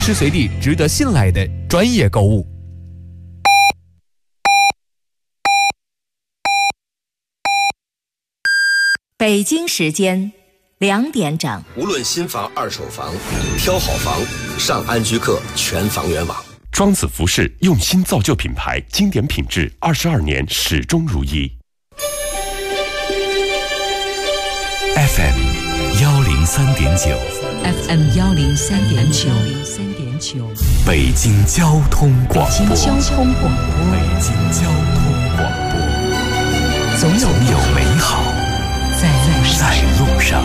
随时随地值得信赖的专业购物。 北京时间2点整， 无论新房、二手房，挑好房，上安居客全房源网。 庄子服饰用心造就品牌，经典品质22年始终如一。 FM 103.9 FM 103.9 北京交通广播。 北京交通广播。 总有美好在路上。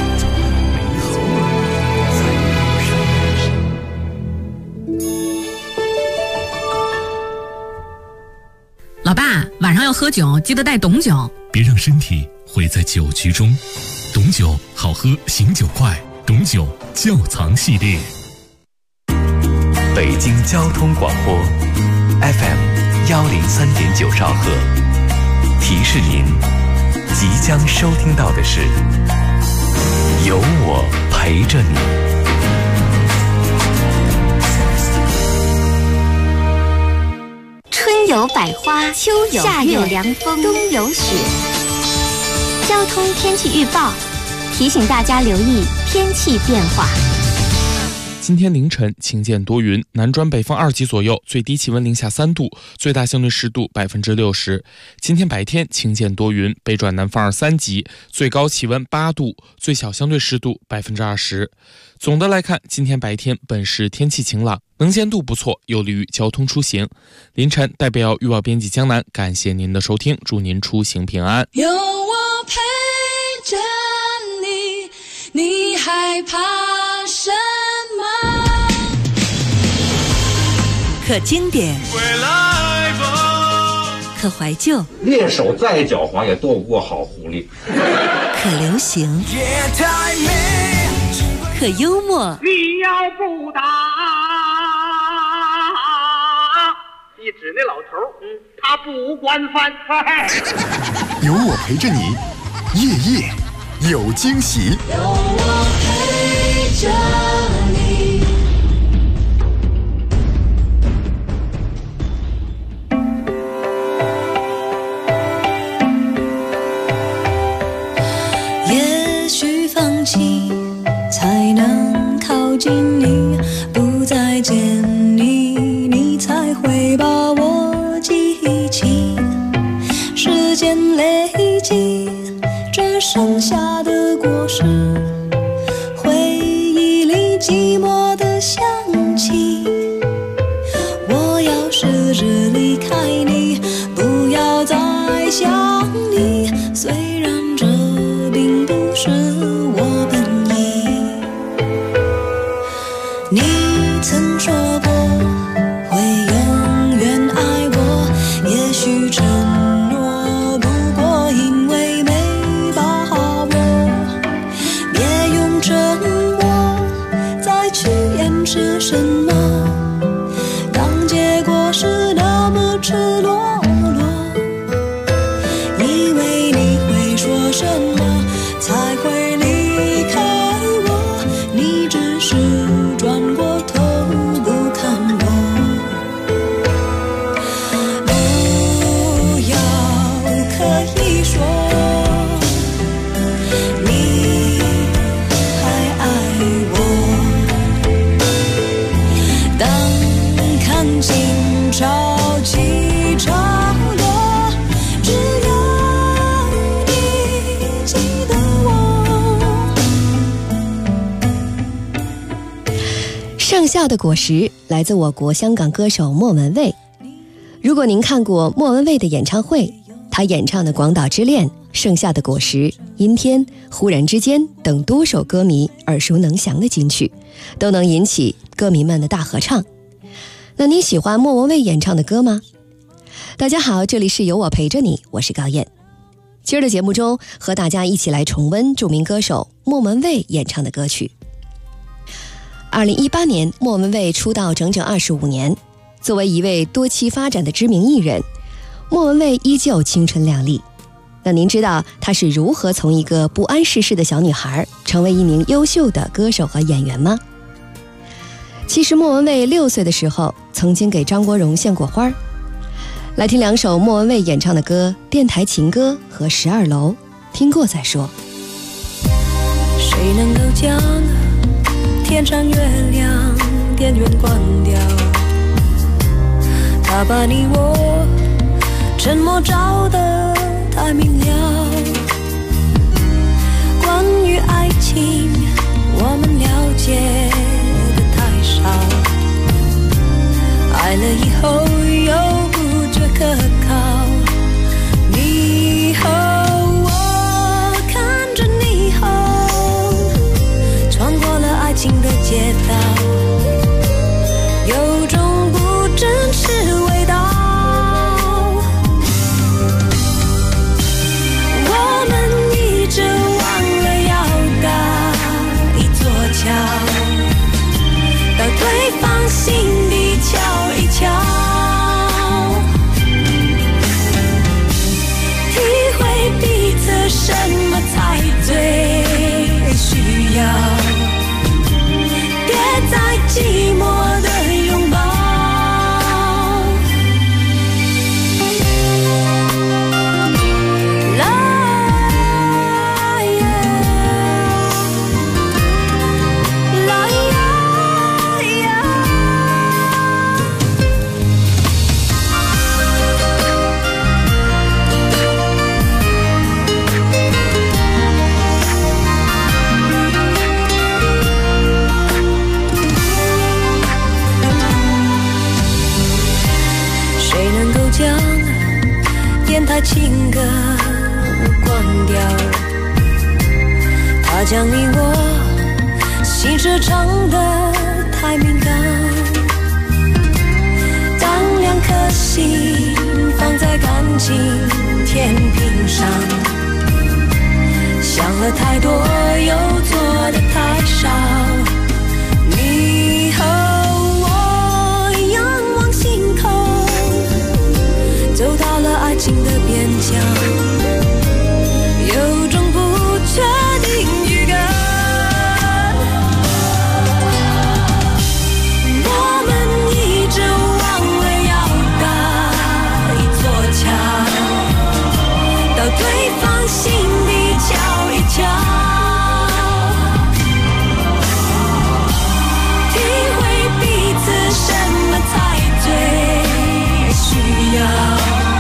老爸，晚上要喝酒，记得带董酒， 别让身体毁在酒局中。董酒好喝，醒酒快，董酒窖藏系列。 北京交通广播 FM 103.9兆赫，提示您即将收听到的是有我陪着你。 春有百花，秋有夏有凉风，冬有雪。交通天气预报提醒大家留意天气变化。 今天凌晨晴见多云，南转北风2级左右，最低气温零下3度，最大相对湿度60%。今天白天晴见多云，北转南风2、3级，最高气温8度，最小相对湿度20%。总的来看，今天白天本市天气晴朗，能见度不错，有利于交通出行。凌晨代表预报编辑江南，感谢您的收听，祝您出行平安。 有我陪着你，你害怕什么？ 可经典，可怀旧， 猎手再狡猾也斗不过好狐狸。 可流行，可幽默。 你要不打，一指那老头，他不管饭。 有我陪着你，夜夜有惊喜。 有我陪着你。 也许放弃才能靠近你，不再见你，你才会把我记起。时间累积，只剩下的果实，回忆里寂寞的香气。我要试着离开你，不要再想你，虽然这并不是我本意。你曾说过会永远爱我，也许承诺不过因为没把握，别用沉默再去掩饰什么，当结果是那么赤裸裸。以为你会说什么才会离开我，你只是转过头不看我。不要刻意说你还爱我，当看心潮起潮落，只要你记得我。 盛夏的果实来自我国香港歌手莫文蔚。如果您看过莫文蔚的演唱会，她演唱的《广岛之恋》、《盛夏的果实》、《阴天》、《忽然之间》等多首歌迷耳熟能详的金曲，都能引起歌迷们的大合唱。那你喜欢莫文蔚演唱的歌吗？大家好，这里是有我陪着你，我是高燕。今儿的节目中，和大家一起来重温著名歌手莫文蔚演唱的歌曲。2018年，莫文蔚出道整整25年。作为一位多期发展的知名艺人，莫文蔚依旧青春靓丽。那您知道她是如何从一个不谙世事的小女孩，成为一名优秀的歌手和演员吗？ 其实莫文蔚6岁的时候曾经给张国荣献过花。来听2首莫文蔚演唱的歌《电台情歌》和《12楼》，听过再说。 谁能够将天上月亮电源关掉？它把你我沉默照得太明了。关于爱情，我们了解的太少。爱了以后又不觉可靠。霓虹，我看着霓虹，穿过了爱情的街道，有种不真实味道。我们一直忘了要搭一座桥，到对方心底瞧一瞧，体会彼此什么才最需要，别再寂寞的拥抱。情歌关掉，它将你我心事唱得太敏感。当2颗心放在感情天平上，想了太多又做得太少。你和我仰望星空，走到了爱情的边疆，有种不确定预感。我们一直忘了要搭一座桥，到对方心底瞧一瞧，体会彼此什么才最需要。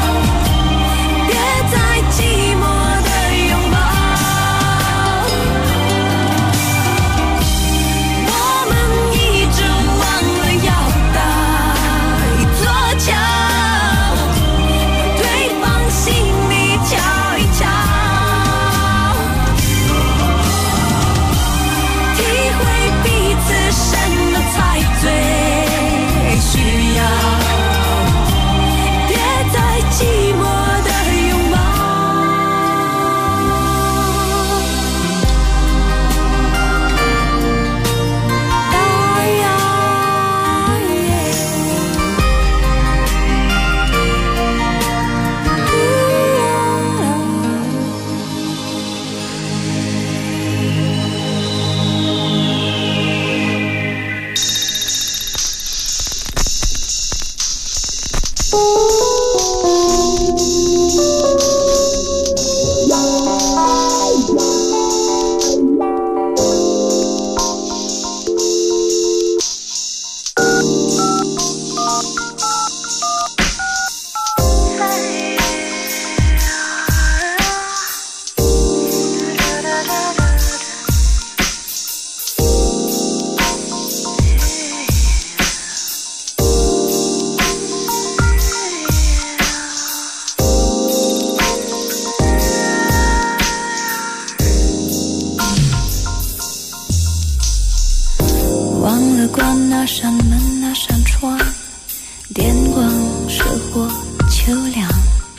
关那扇门那扇窗，电光射过秋凉。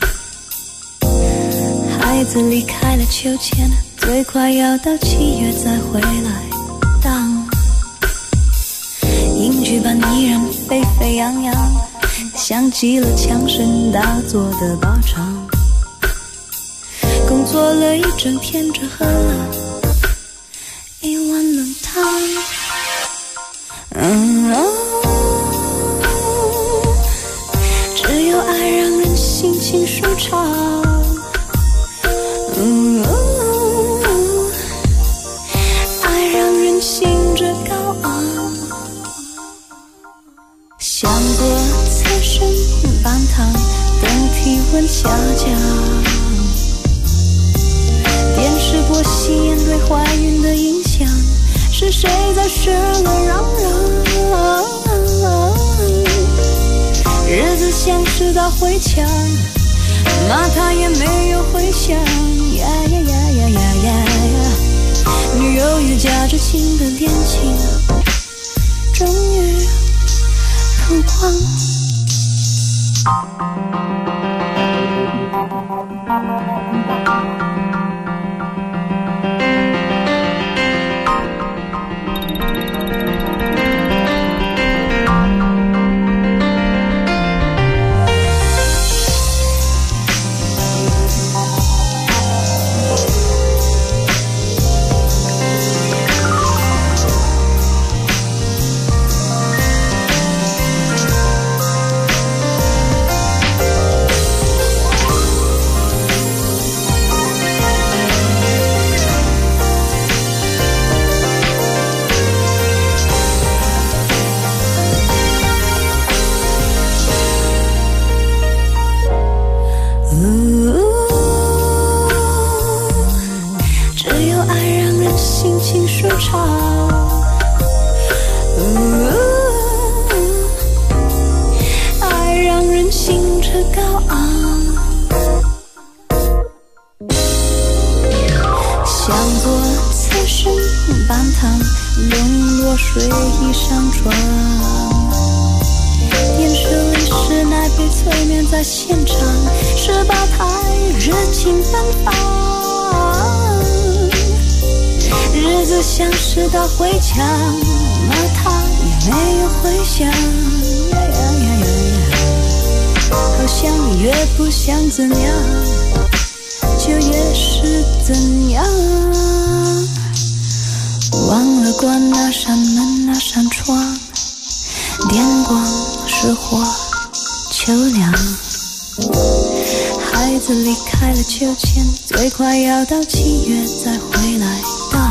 孩子离开了秋千，最快要到7月再回来荡。英剧版依然沸沸扬扬，像极了枪声大作的靶场。工作了一整天，只喝了1碗冷汤。 只有爱让人心情舒畅。爱让人兴致高昂，像过测试半糖，等体温下降。电视播吸烟对怀孕的影响，是谁在湿了嚷嚷？日子像是打回墙，骂他也没有回响。呀呀呀呀呀呀呀！女友也夹着情的恋情，终于曝光。睡衣上床，电视里是奶被催眠在现场，18台热情奔放，日子像是打回墙，骂他也没有回响，呀呀呀呀呀，好像越不想怎样，就越是怎样。忘了关那扇门那扇窗，电光石火秋凉，孩子离开了秋千，最快要到7月再回来荡，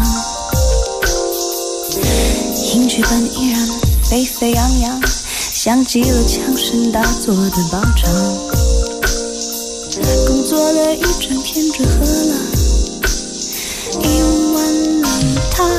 英剧本依然沸沸扬扬，像极了枪声大作的保障，工作了一整天只喝了1碗浓汤。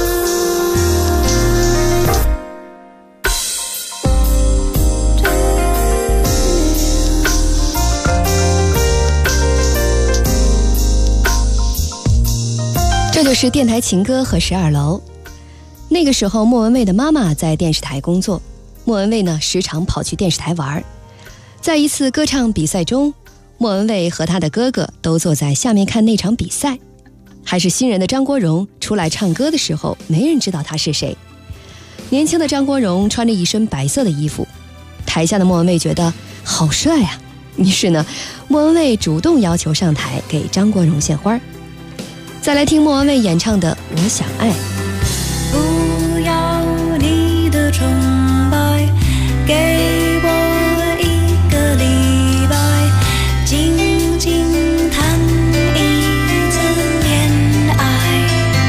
这就是电台情歌和12楼。那个时候莫文蔚的妈妈在电视台工作，莫文蔚呢时常跑去电视台玩。在一次歌唱比赛中，莫文蔚和她的哥哥都坐在下面看那场比赛。还是新人的张国荣出来唱歌的时候，没人知道他是谁。年轻的张国荣穿着一身白色的衣服，台下的莫文蔚觉得好帅啊，于是呢莫文蔚主动要求上台给张国荣献花。再来听莫文蔚演唱的《我想爱》。 不要你的崇拜，给我1个礼拜，静静谈一次恋爱。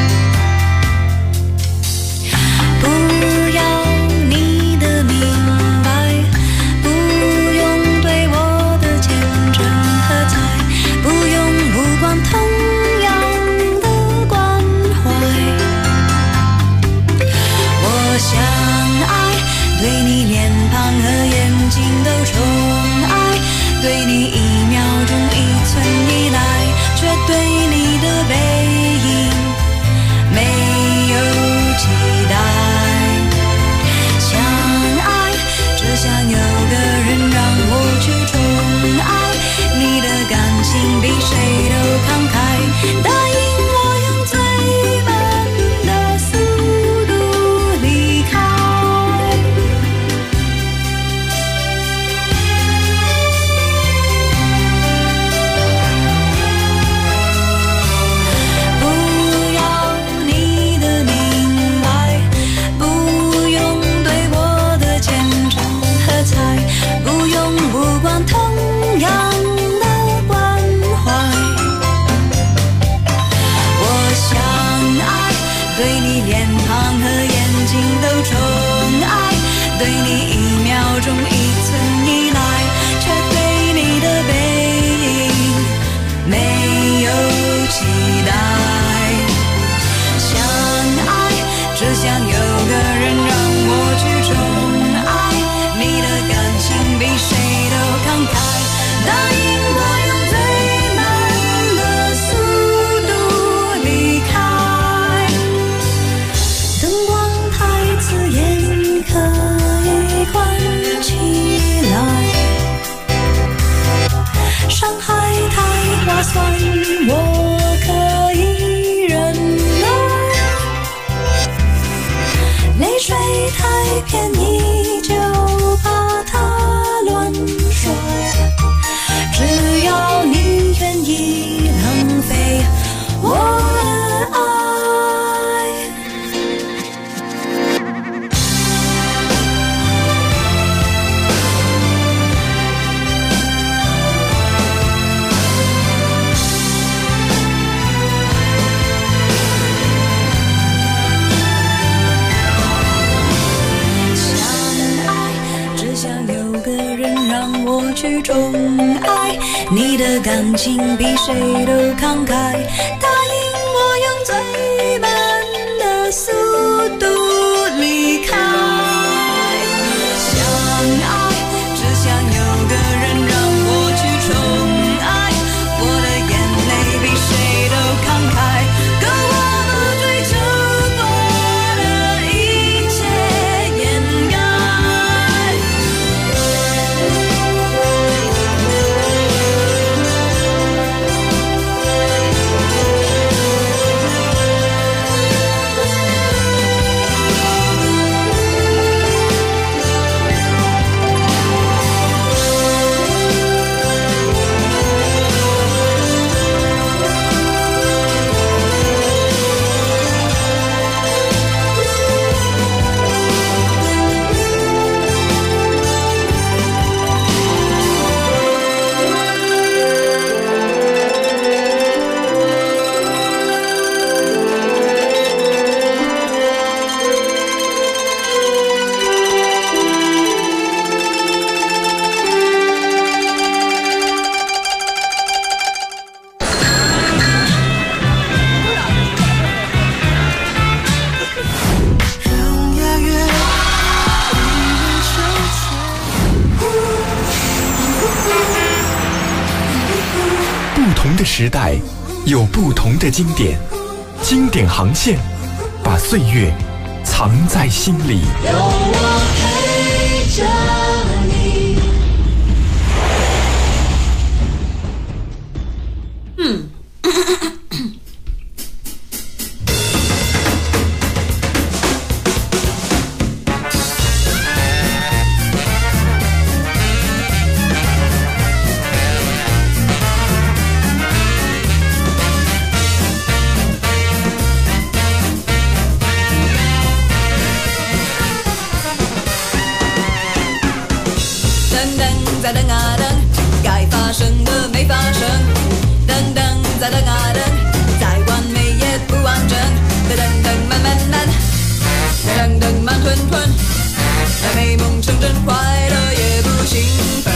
不要你的明白，不用对我的虔诚喝彩，不用目光同样的关怀。我想爱，对你脸庞和眼睛都宠爱，对你1秒钟1寸依赖，却对你的背影没有期待。想爱，只想有个人让我去宠爱，你的感情比谁都慷慨，答应我用最慢的速度离开。 一秒钟一寸以来，却对你的背影没有期待。相爱只想有个人让我去宠爱，你的感情比谁都慷慨，答应我用最慢的速度离开。灯光太刺眼可以关起来，伤害太划算我可以忍耐，泪水太便宜就把它乱甩，只要你愿意浪费我的爱。我去宠爱，你的感情比谁都慷慨，答应我用最慢的速度离开。相爱只想有个人让我去宠爱，我的眼泪比谁都慷慨，可我不追求过的一切掩盖。 不同的时代有不同的经典，经典航线把岁月藏在心里。 有我陪着你。 在等啊等，该发生的没发生，等等再等啊等，再完美也不完整，等等慢慢慢，等等慢吞吞，美梦成真，快乐也不兴奋，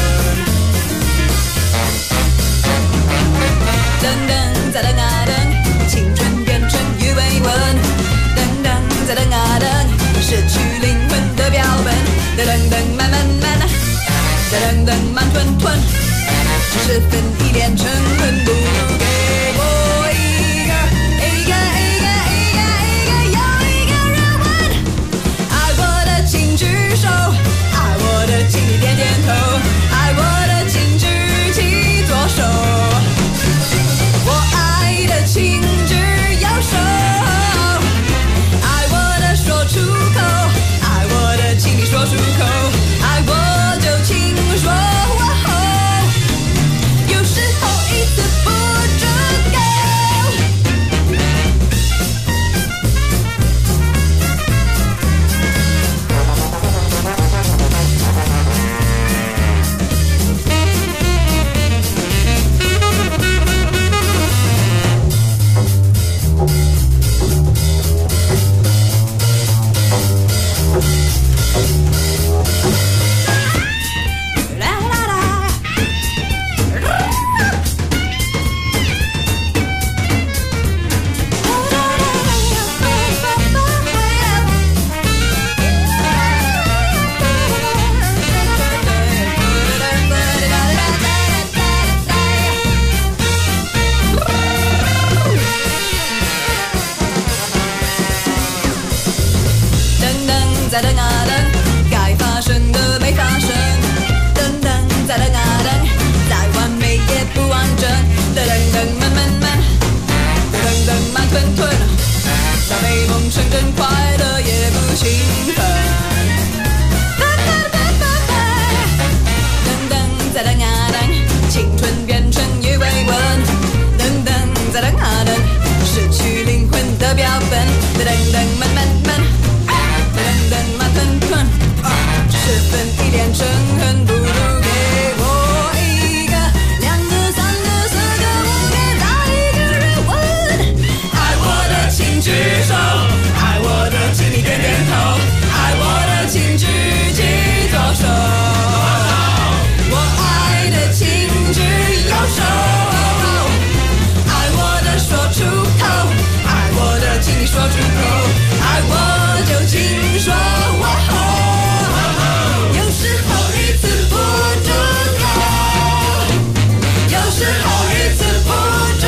等等再等啊等，青春变成鱼尾纹，等等再等啊等，失去灵魂的标本，等等慢慢慢。等等慢吞吞，只是分一点成分，不给我一个又一个人吻，爱我的请举手，爱我的请你点点头，爱我的请举起左手，我爱的请举右手，爱我的说出口，爱我的请你说出口，爱我就请说，有时候一次不变成恨，不如给我一个2个3个4个5个，再一个人问。爱我的请举手，爱我的请你点点头，爱我的请举起左手，我爱的请举右手，爱我的说出口，爱我的请你说出口，爱我就请说我有时候一字不住口，有时候一字不住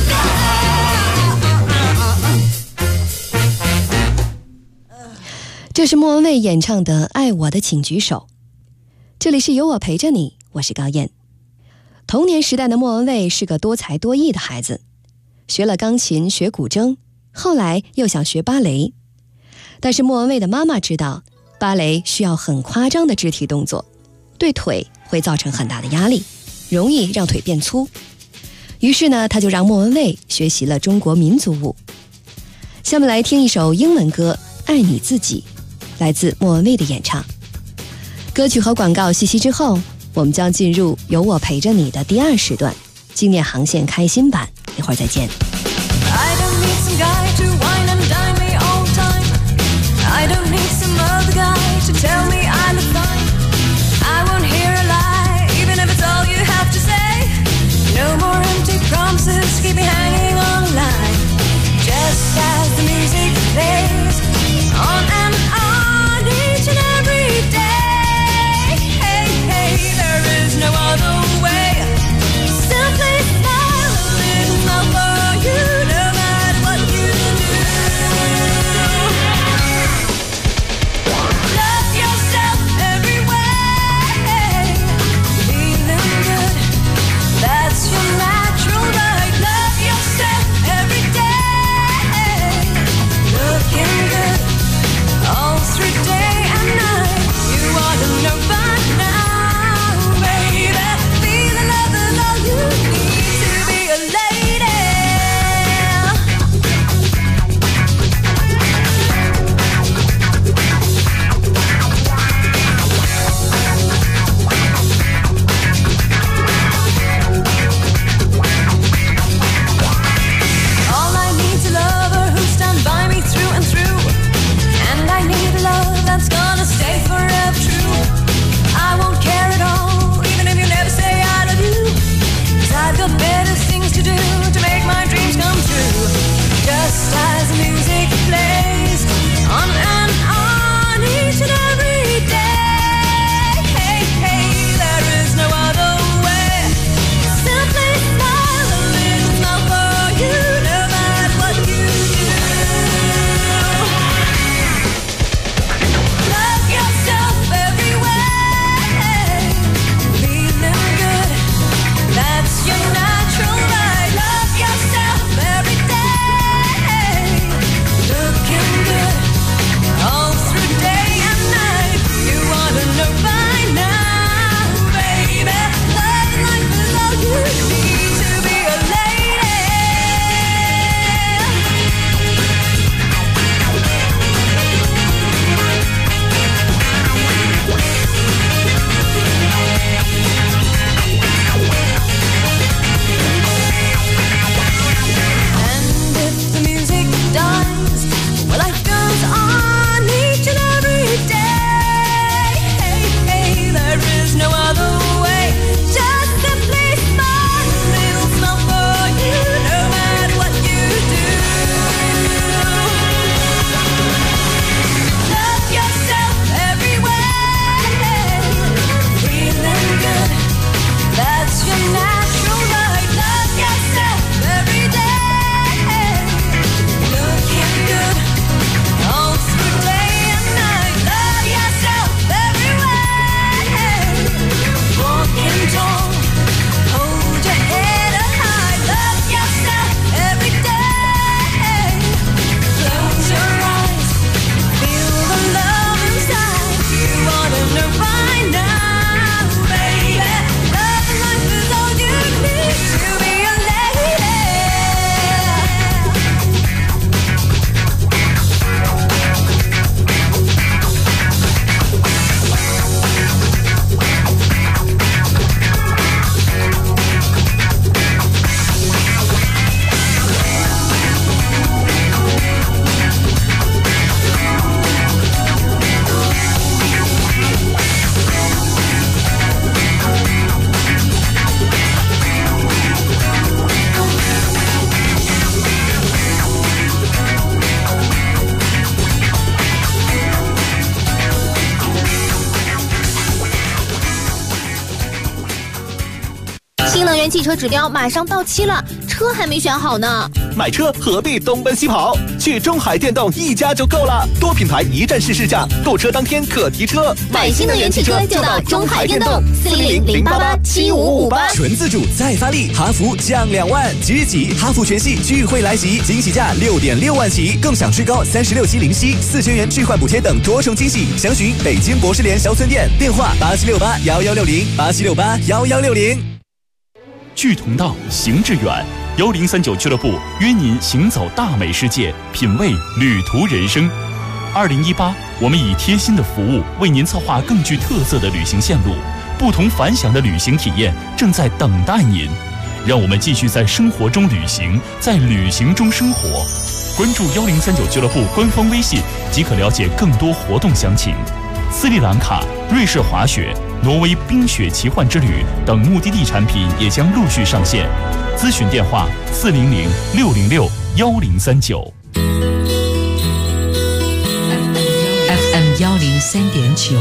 口。 这是莫文蔚演唱的《爱我的请举手》。这里是有我陪着你，我是高燕。童年时代的莫文蔚是个多才多艺的孩子，学了钢琴，学古筝，后来又想学芭蕾。但是莫文蔚的妈妈知道，芭蕾需要很夸张的肢体动作，对腿会造成很大的压力，容易让腿变粗。于是呢，她就让莫文蔚学习了中国民族舞。下面来听一首英文歌《爱你自己》，来自莫文蔚的演唱。歌曲和广告息息之后，我们将进入有我陪着你的第2时段，经典航线开心版，一会儿再见。 I don't need some guy to wine and dine me all the time. I don't need some other guy to tell me I look fine. I won't hear a lie, even if it's all you have to say. No more empty promises, keep me hanging on a line. Just as the music plays on and on each and every day. Hey, hey, there is no other way. Simply smile a little smile for you, no matter what you do. Love yourself. 新能源汽车指标马上到期了，车还没选好呢。 买车何必东奔西跑？去中海电动一家就够了，多品牌一站式试驾，购车当天可提车。 买新能源汽车就到中海电动，400-088-7558。 纯自主再发力，哈弗降2万，即日起哈弗全系聚会来袭，惊喜价6.6万起，更享最高36期零息，4000元置换补贴等多重惊喜。详询北京博士联小村店，电话87681160，87681160。 聚同道，行致远，1039俱乐部约您行走大美世界，品味旅途人生。2018，我们以贴心的服务为您策划更具特色的旅行线路，不同凡响的旅行体验正在等待您。让我们继续在生活中旅行，在旅行中生活。关注1039俱乐部官方微信即可了解更多活动详情。斯里兰卡、瑞士滑雪、挪威冰雪奇幻之旅等目的地产品也将陆续上线。咨询电话400-606-1039。 FM 103.9，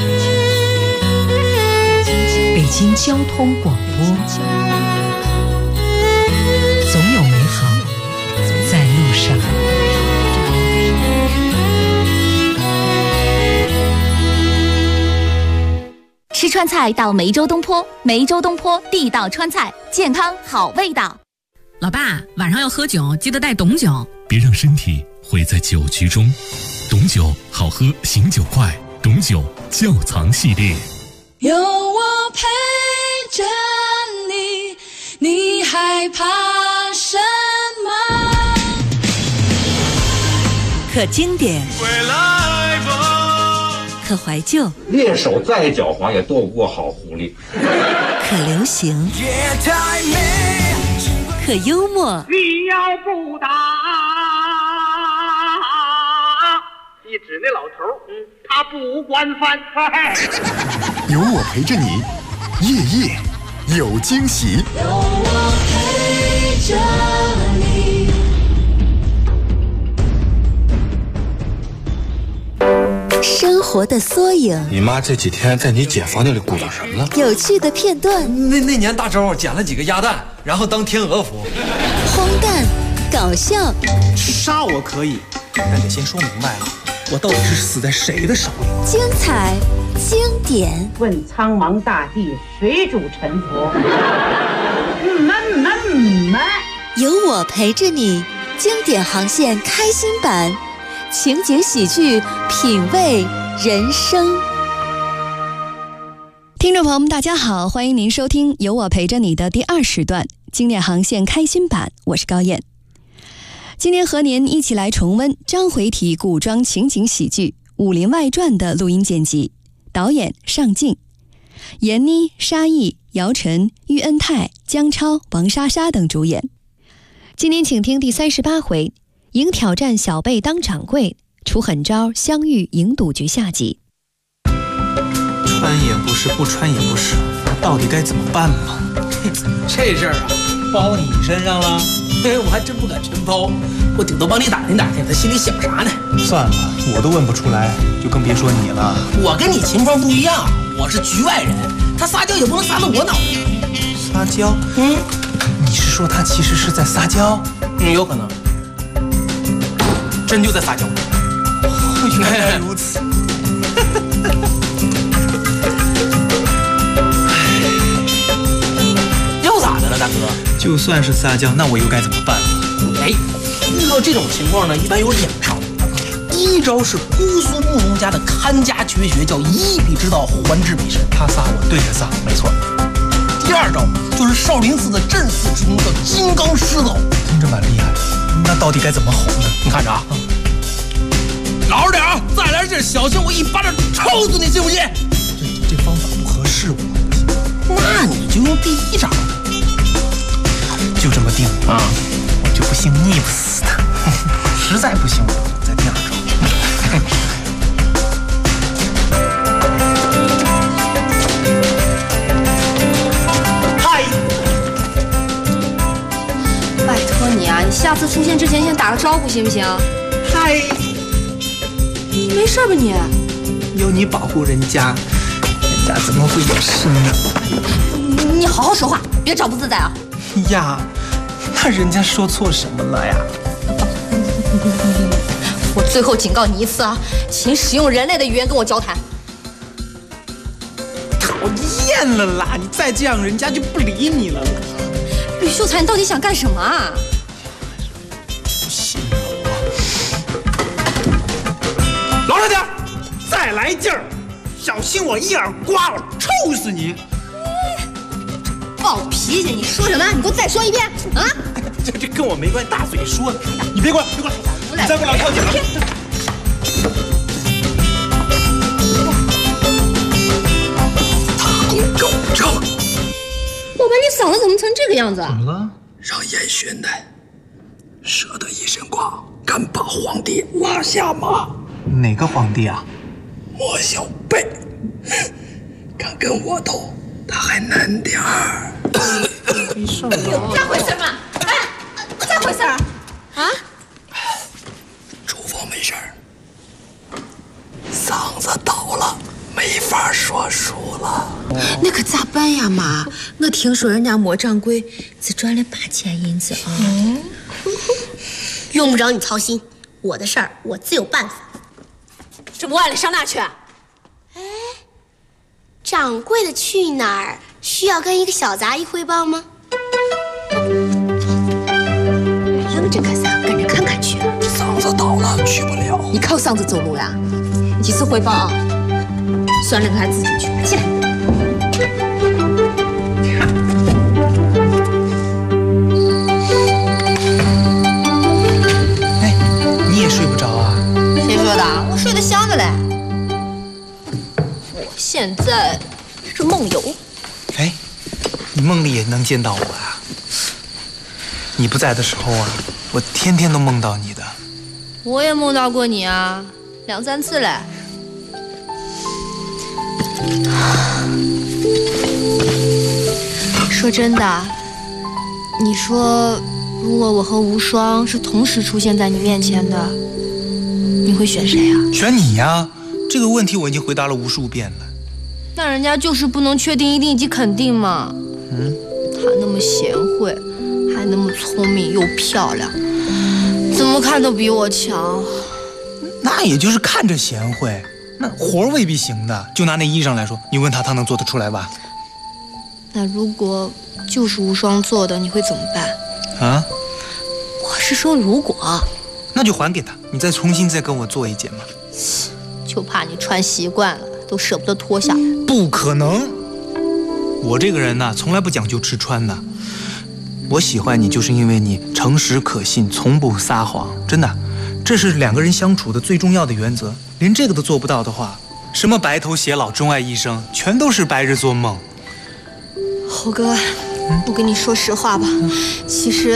北京交通广播。总有美好在路上。 吃川菜到梅州东坡，梅州东坡地道川菜，健康好味道。 老爸，晚上要喝酒，记得带董酒。 别让身体毁在酒局中。董酒好喝，醒酒快。董酒窖藏系列。 有我陪着你，你害怕什么？ 可经典，可怀旧， 猎手再狡猾也斗不过好狐狸。 可流行，可幽默。 你要不打，一指那老头，他不惯犯。 有我陪着你，夜夜有惊喜。 有我陪着你。生活的缩影， 你妈这几天在你姐房间里鼓捣什么呢？ 有趣的片段。 那年大周捡了几个鸭蛋，然后当天鹅服。 荒诞，搞笑。 杀我可以，但得先说明白了，我到底是死在谁的手里？ 精彩，经典。 问苍茫大地，谁主沉浮？ 有我陪着你，经典航线开心版。情景喜剧，品味人生。 听众朋友们，大家好，欢迎您收听有我陪着你的第2时段经典航线开心版，我是高燕。今天和您一起来重温章回体古装情景喜剧《武林外传》的录音剪辑，导演尚敬，闫妮、沙溢、姚晨、喻恩泰、姜超、王莎莎等主演。今天请听第38回，赢挑战小贝当掌柜，出狠招相遇赢赌局下集。 穿也不是，不穿也不是，到底该怎么办嘛？ 这事儿啊，包你身上了。我还真不敢全包，我顶多帮你打听打听他心里想啥呢。 算了，我都问不出来，就更别说你了。 我跟你情况不一样，我是局外人，他撒娇也不能撒到我脑袋上。 撒娇？你是说他其实是在撒娇？ 有可能。真就在撒娇。 原来如此。 又咋的了，大哥？ 就算是撒娇，那我又该怎么办呢？ 遇到这种情况呢，一般有2招。第一招是姑苏慕容家的看家绝学，叫以彼之道还治彼身。 他撒我对着撒，没错。 第2招就是少林寺的镇寺之功，叫金刚狮吼。 听着蛮厉害，那到底该怎么吼呢？ 你看着啊，老实点啊！再来劲，小心我一巴掌抽死你，信不信？ 这方法不合适我。 那你就用第1招。 就这么定啊！我就不信腻不死的。实在不行，我再第2招。 嗨！拜托你啊，你下次出现之前先打个招呼行不行？嗨！你没事吧你？ 有你保护人家， 家怎么会有事呢？ 你好好说话，别找不自在啊！ 呀，那人家说错什么了呀？ 我最后警告你一次啊，请使用人类的语言跟我交谈。 讨厌了啦！你再这样，人家就不理你了。 吕秀才，你到底想干什么啊？ 不信了我！老实点，再来劲儿，小心我一耳刮了，抽死你！ 暴脾气！你说什么？你给我再说一遍啊！ 这跟我没关系，大嘴说的。你别过来，别过来！你再过来，我跳井了。 大功告成。 老板，你嗓子怎么成这个样子啊？ 怎么了？ 让严玄乃舍得一身剐，敢把皇帝拉下马。 哪个皇帝啊？ 莫小贝，敢跟我斗，他还难点儿。 没事吧？ 咋回事嘛？哎，咋回事啊？啊？ 主峰没事儿，嗓子倒了，没法说书了。 那可咋办呀，妈？我听说人家莫掌柜只赚了8000银子啊。 用不着你操心，我的事儿我自有办法。这不爱了上哪去？ 哎，掌柜的去哪儿？需要跟一个小杂役汇报吗？ 硬着干啥？跟着看看去。 嗓子倒了，去不了。 你靠嗓子走路呀？几次汇报啊？算了，还自己去。起来。 哎，你也睡不着啊？ 谁说的？我睡得香的嘞。我现在是梦游。 哎，你梦里也能见到我啊？你不在的时候啊，我天天都梦到你的。 我也梦到过你啊，2、3次嘞。说真的，你说如果我和无双是同时出现在你面前的，你会选谁啊？ 选你呀！这个问题我已经回答了无数遍了。 那人家就是不能确定、一定以及肯定嘛。她那么贤惠，还那么聪明又漂亮，怎么看都比我强。 那也就是看着贤惠，那活未必行的。就拿那衣裳来说，你问他能做得出来吧？ 那如果就是无双做的，你会怎么办？ 啊？ 我是说如果。 那就还给他，你再重新跟我做一件嘛。 就怕你穿习惯了，都舍不得脱下来。 不可能，我这个人呐，从来不讲究吃穿的。我喜欢你，就是因为你诚实可信，从不撒谎，真的，这是2个人相处的最重要的原则。连这个都做不到的话，什么白头偕老、钟爱一生，全都是白日做梦。 猴哥，我跟你说实话吧，其实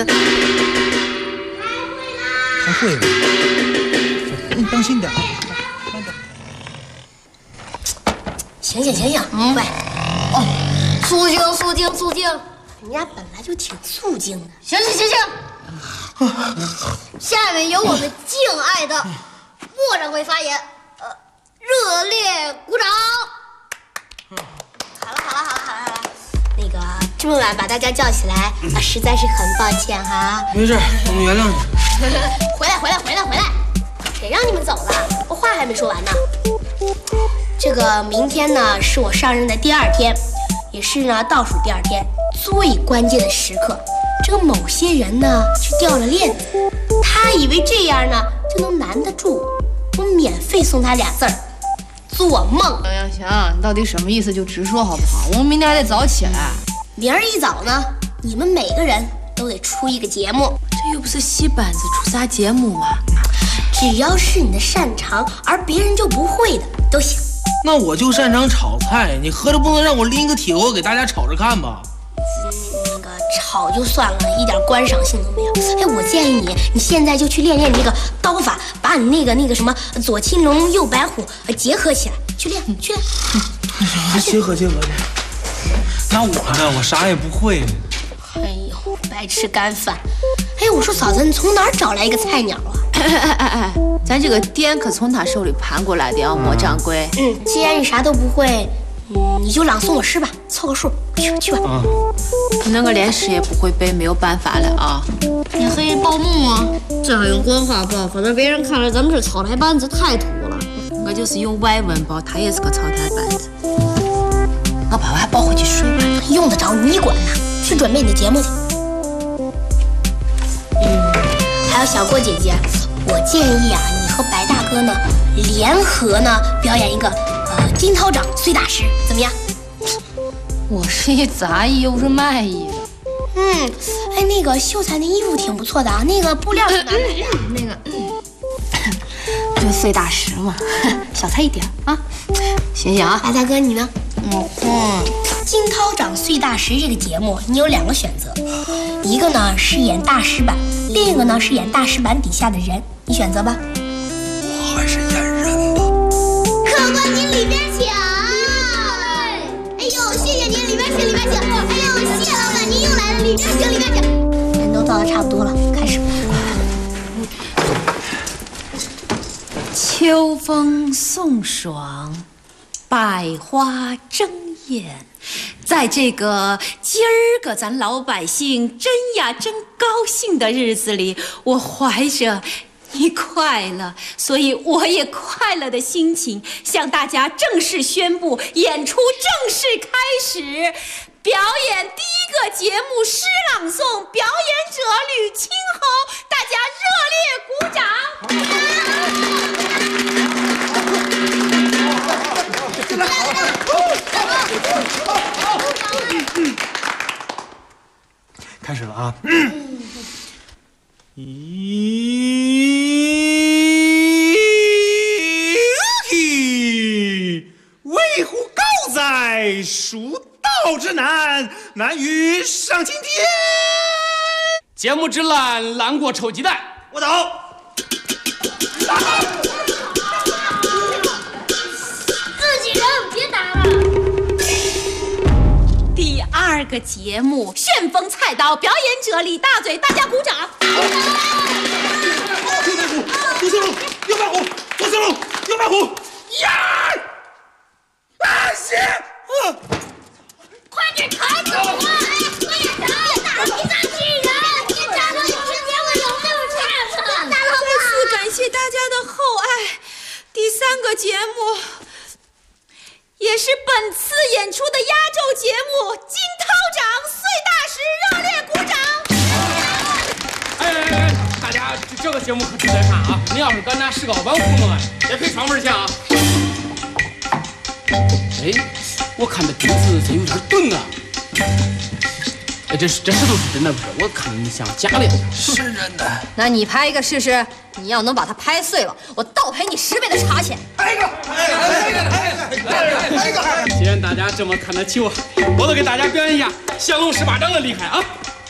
开会了，你当心点。 醒醒醒醒！喂，哦，肃静肃静肃静，人家本来就挺肃静的。醒醒醒醒！下面由我们敬爱的莫掌柜发言，热烈鼓掌。好了，那个这么晚把大家叫起来，实在是很抱歉哈。 没事，我们原谅你。 回来！谁让你们走了？我话还没说完呢。这个明天呢，是我上任的第2天，也是呢倒数第2天，最关键的时刻。这个某些人呢，却掉了链子，他以为这样呢就能难得住我，免费送他俩字儿：做梦。 行，你到底什么意思就直说好不好？我们明天还得早起来。 明儿一早呢，你们每个人都得出一个节目。 这又不是戏班子，出啥节目嘛？ 只要是你的擅长，而别人就不会的都行。 那我就擅长炒菜，你合着不能让我拎个铁锅给大家炒着看吧？ 那个炒就算了，一点观赏性都没有。哎，我建议你现在就去练那个刀法，把你那个什么左青龙右白虎结合起来，去练。 结合去。那我呢？我啥也不会。 哎呦，白吃干饭！哎，我说嫂子，你从哪儿找来一个菜鸟啊？ 咱这个店可从他手里盘过来的啊，莫掌柜。 既然你啥都不会， 你就朗诵个诗吧，凑个数，去吧。 那个连诗也不会背，没有办法了啊。 你可以报幕啊，这还用官话报，否则别人看了咱们是草台班子，太土了。 我就是用外文报，他也是个草台班子。我把娃抱回去睡吧， 用得着你管呢？去准备你的节目去。还有小郭姐姐，我建议啊，你和白大哥呢联合呢表演一个金涛掌碎大石，怎么样？ 我是一杂役，又不是卖艺的。 哎，那个秀才那衣服挺不错的啊，那个布料是哪买的？那个， 就碎大石嘛，小菜一碟啊。行啊， 白大哥你呢？金涛掌碎大石这个节目，你有2个选择，一个呢是演大石板，另一个呢是演大石板底下的人，你选择吧。 我还是演人吧。 客官您里边请。哎呦，谢谢您，里边请，里边请。哎呦，谢老板您又来了，里边请，里边请。人都到的差不多了，开始。 秋风送爽，百花争艳。在这个今儿个咱老百姓真高兴的日子里，我怀着一快乐，所以我也快乐的心情向大家正式宣布，演出正式开始。表演第一个节目诗朗诵，表演者吕清侯，大家热烈鼓掌。 开始了啊！为乎高哉，蜀道之难，难于上青天。 节目之烂，烂过臭鸡蛋。 我倒。 自己人别打了。 第2个节目旋风菜刀，表演者李大嘴，大家鼓掌。 左小龙，右白虎，左小龙，右白虎，呀！行， 快点抬走啊！快点打！别打气人！别打了，有时间我有没有钱？打了再次感谢大家的厚爱。第3个节目也是本次演出的压轴节目，金涛掌碎大石，热烈鼓掌！ 哎，大家这个节目可值得看啊！你要是敢拿石膏板糊弄也可以上门去啊！哎，我看这钉子它有点钝啊！哎，这石头是真的不是？我看你像假的。 是真的。 那你拍一个试试？你要能把它拍碎了，我倒赔你10倍的茶钱。 拍一个！ 既然大家这么看得起我，我都给大家表演一下降龙十八掌的厉害啊！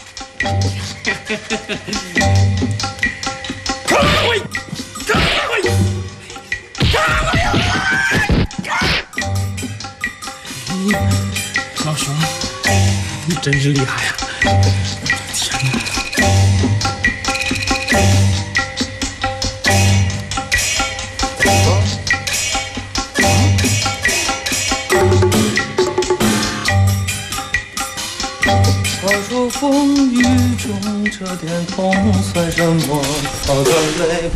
老兄，你真是厉害呀！天哪！ 他说风雨中这点痛算什么？他的泪。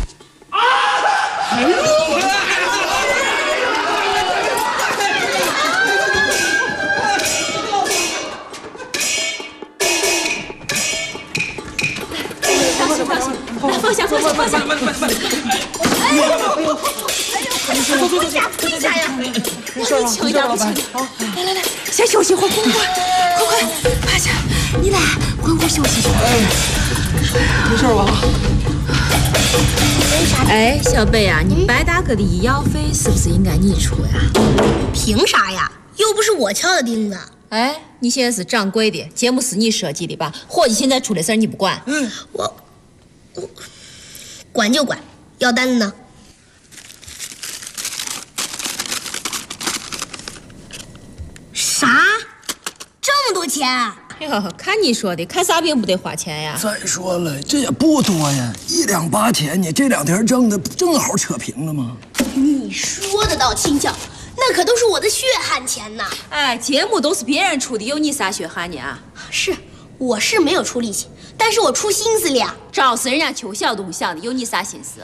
放下！哎呦！坐下呀！我给你请一下，来，先休息会儿，快，趴下，你来，回屋休息去。 没事吧？ 哎，小贝啊，你白大哥的医药费是不是应该你出呀？ 凭啥呀？又不是我敲的钉子。 哎，你现在是掌柜的，节目是你设计的吧？伙计现在出的事儿你不管？ 我管就管，要单子呢？啥？这么多钱啊？ 哟，看你说的，看啥病不得花钱呀？ 再说了，这也不多呀，1两8钱，你这2天挣的正好扯平了吗？ 你说的倒轻巧，那那可都是我的血汗钱呐！ 哎，节目都是别人出的，有你啥血汗呢？ 是，我是没有出力气，但是我出心思了呀。 照是人家邱小东想的，有你啥心思？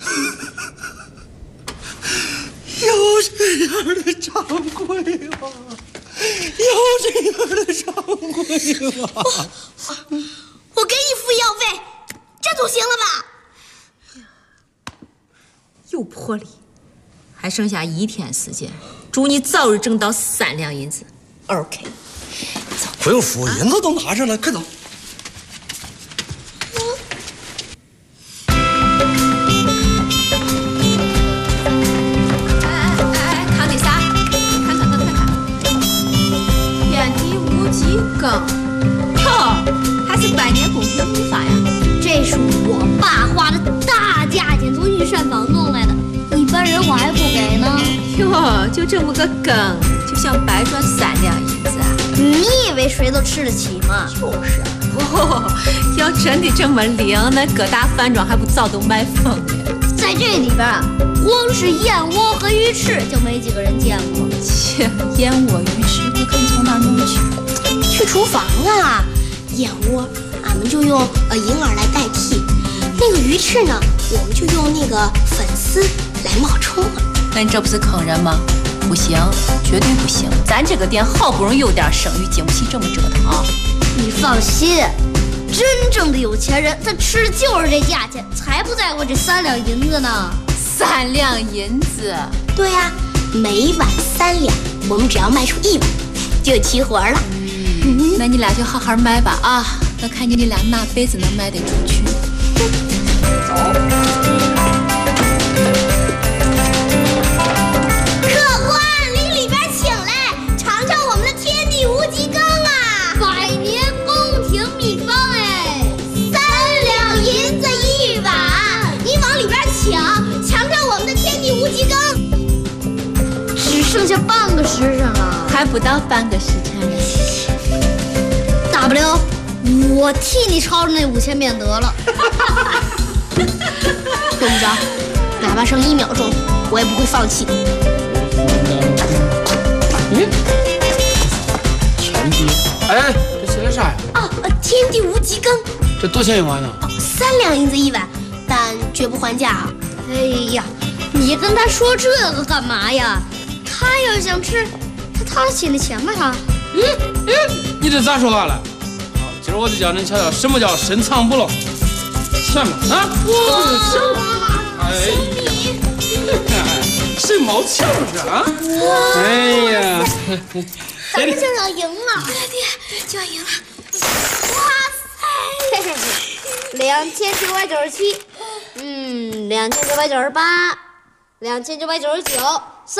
有这样的掌柜吗？有这样的掌柜吗？ 我给你付医药费，这总行了吧？ 有魄力，还剩下1天时间，祝你早日挣到3两银子。OK， 走。 不用付，银子都拿着了，快走。 看那啥，看，天地无极更，哟，还是百年公平秘法呀！ 这是我爸花的大价钱从御膳房弄来的，一般人我还不给呢。 哟，就这么个羹，就想白赚3两银子啊？ 你以为谁都吃得起吗？ 就是啊。哦，要真的这么灵，那各大饭庄还不早都卖疯了？ 在这里边啊，光是燕窝和鱼翅就没几个人见过。 切，燕窝鱼翅，我看你从哪弄去？ 去厨房啊！燕窝俺们就用银耳来代替，那个鱼翅呢，我们就用那个粉丝来冒充了。 那你这不是坑人吗？不行，绝对不行！咱这个店好不容易有点声誉，经不起这么折腾啊！ 你放心，真正的有钱人，他吃就是这价钱，才不在乎这3两银子呢。 3两银子？ 对呀，每碗3两，我们只要卖出1碗，就齐活了。 那你俩就好好卖吧啊！我看你俩哪辈子能卖得出去。走。 客官，领里边请来，尝尝我们的天地无极羹啊！百年宫廷秘方哎，3两银子1碗，你往里边抢尝我们的天地无极羹。只剩下半个时辰了， 还不到半个时辰了。 大不了我替你抄着那5000遍得了。用不着，哪怕剩1秒钟，我也不会放弃。 天地，哎，这写的啥呀？ 哦，天地无极羹。 这多少钱一碗呢 ？3两银子1碗，但绝不还价啊！哎呀，你跟他说这个干嘛呀？他要想吃，他掏得起那钱吗？他？ 你这咋说话了？好，今儿我就叫恁瞧瞧什么叫深藏不露。钱嘛啊！哎呀，谁冒钱不是啊？哎呀， 咱们就要赢了！爹，就要赢了！哇塞，2997， 2998， 2999，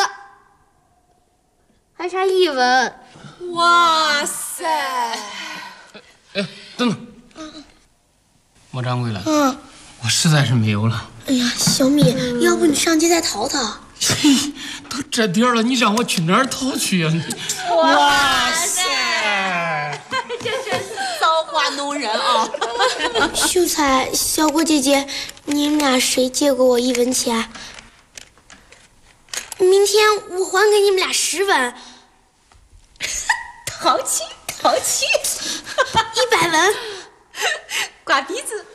还差1文。 哇塞！ 哎，等等，莫掌柜了，我实在是没有了。 哎呀，小米，要不你上街再淘淘？ 嘿，都这点了，你让我去哪儿淘去呀？ 哇塞！这真是造化弄人啊！ 秀才、小郭姐姐，你们俩谁借过我1文钱？明天我还给你们俩10文。 淘气 ，100文， 刮鼻子。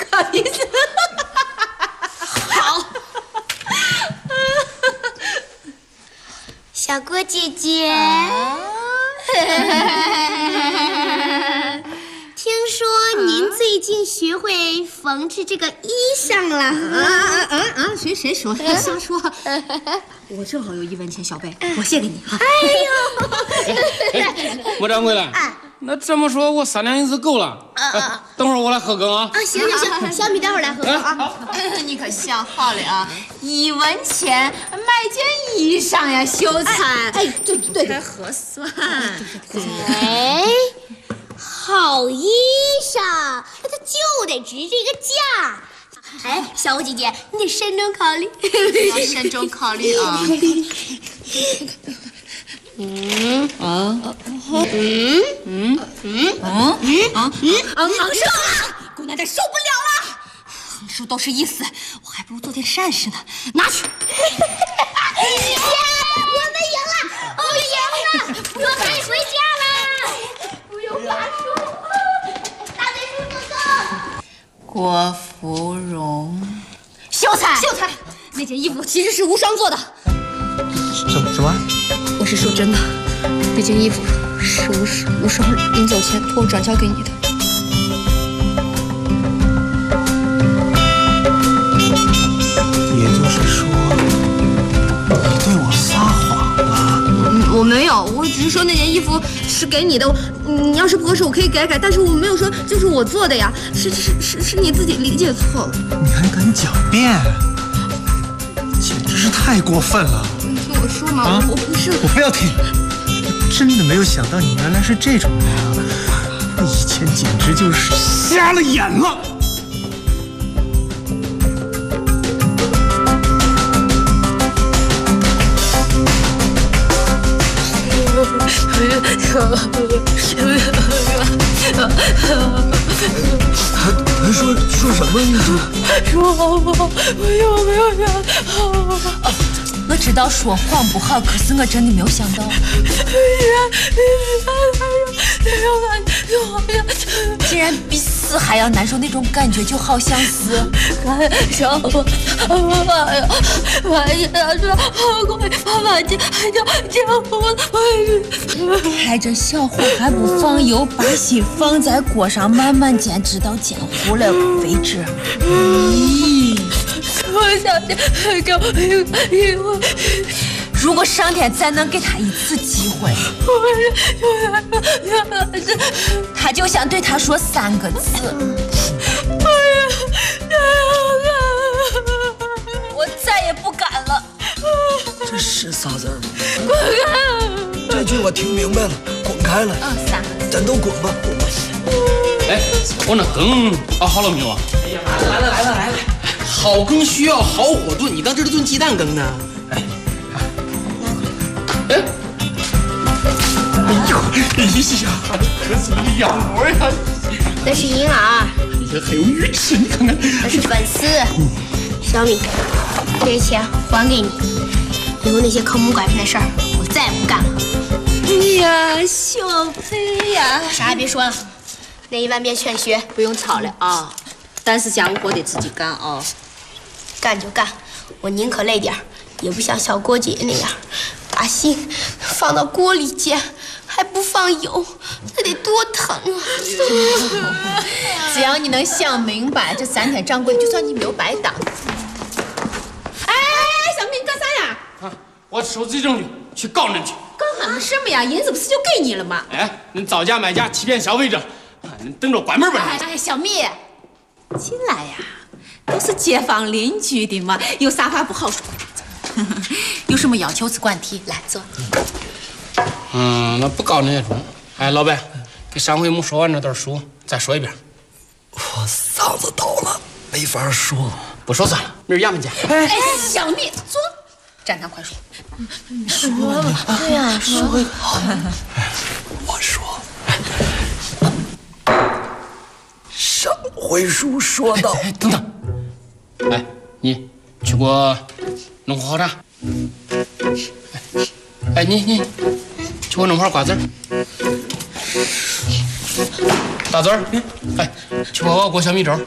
好，小郭姐姐，听说您最近学会缝制这个衣裳了？ 谁说的？瞎说！我正好有1文钱小贝，我借给你啊！ 哎呦， 莫掌柜了，那这么说，我3两银子够了。等会儿我来喝羹啊！ 行，小米待会儿来喝羹啊！ 你可想好了啊！1文钱买件衣裳呀，秀才。哎，对，还合算。 哎，好衣裳，它就得值这个价。哎，小郭姐姐，你得慎重考虑。 要慎重考虑啊！ 横竖了，姑娘，这受不了了。 横竖都是一死，我还不如做点善事呢。拿去。 姐，我们赢了！ 郭芙蓉， 秀才，那件衣服其实是无双做的。 什么？ 我是说真的，那件衣服是无双临走前托我转交给你的。 也就是说，你对我撒谎了？ 我没有，我只是说那件衣服是给你的。你要是不合适，我可以改，但是我没有说就是我做的呀，是你自己理解错了。 你还敢狡辩？简直是太过分了！ 你听我说嘛，我不是， 我不要听。我真的没有想到你原来是这种人啊！我以前简直就是瞎了眼了。 还说什么？你说好不好？我没有想到。 我知道说谎不好，可是我真的没有想到。竟然比死还要难受，那种感觉就好像是开着小火还不放油，把心放在锅上慢慢煎，直到煎糊了为止。咦，我想如果上天再能给他一次机会，他就想对他说3个字：我再也不敢了。 这是啥字吗？这句我听明白了，滚开了。 3个字。 咱都滚吧，滚吧。 哎，我那羹熬好了没有啊？ 哎呀，来了！好羹需要好火炖，你当这是炖鸡蛋羹呢？ 哎呀，可是你养活呀！ 那是银耳， 还有鱼翅，你看看。 那是粉丝。小米，这些钱还给你。以后那些坑蒙拐骗的事儿，我再也不干了。 哎呀，小飞呀， 啥也别说了，那1万遍劝学不用吵了啊。但是家务活得自己干啊。 干就干，我宁可累点，也不像小郭姐那样，把心放到锅里煎，还不放油，那得多疼啊！ 只要你能想明白，这3天掌柜就算你没有白当。哎，小明干啥呀？ 啊，我收集证据去告人去。 告俺们什么呀？银子不是就给你了吗？ 哎，你造假卖假，欺骗消费者，你等着关门吧！ 哎，小蜜，进来呀。都是街坊邻居的嘛，有啥话不好说？有什么要求只管提，来坐。 那不告那些种。哎，老板，给上回没说完那段书再说一遍。 我嗓子倒了，没法说。 不说算了，明儿衙门见。 哎，小蜜，坐。站堂快说。 说吧，对呀，说。 我说。上回书说到， 等等。哎，你去给我弄好茶。哎，你去给我弄块瓜子儿。大嘴儿，哎，去给我小米粥。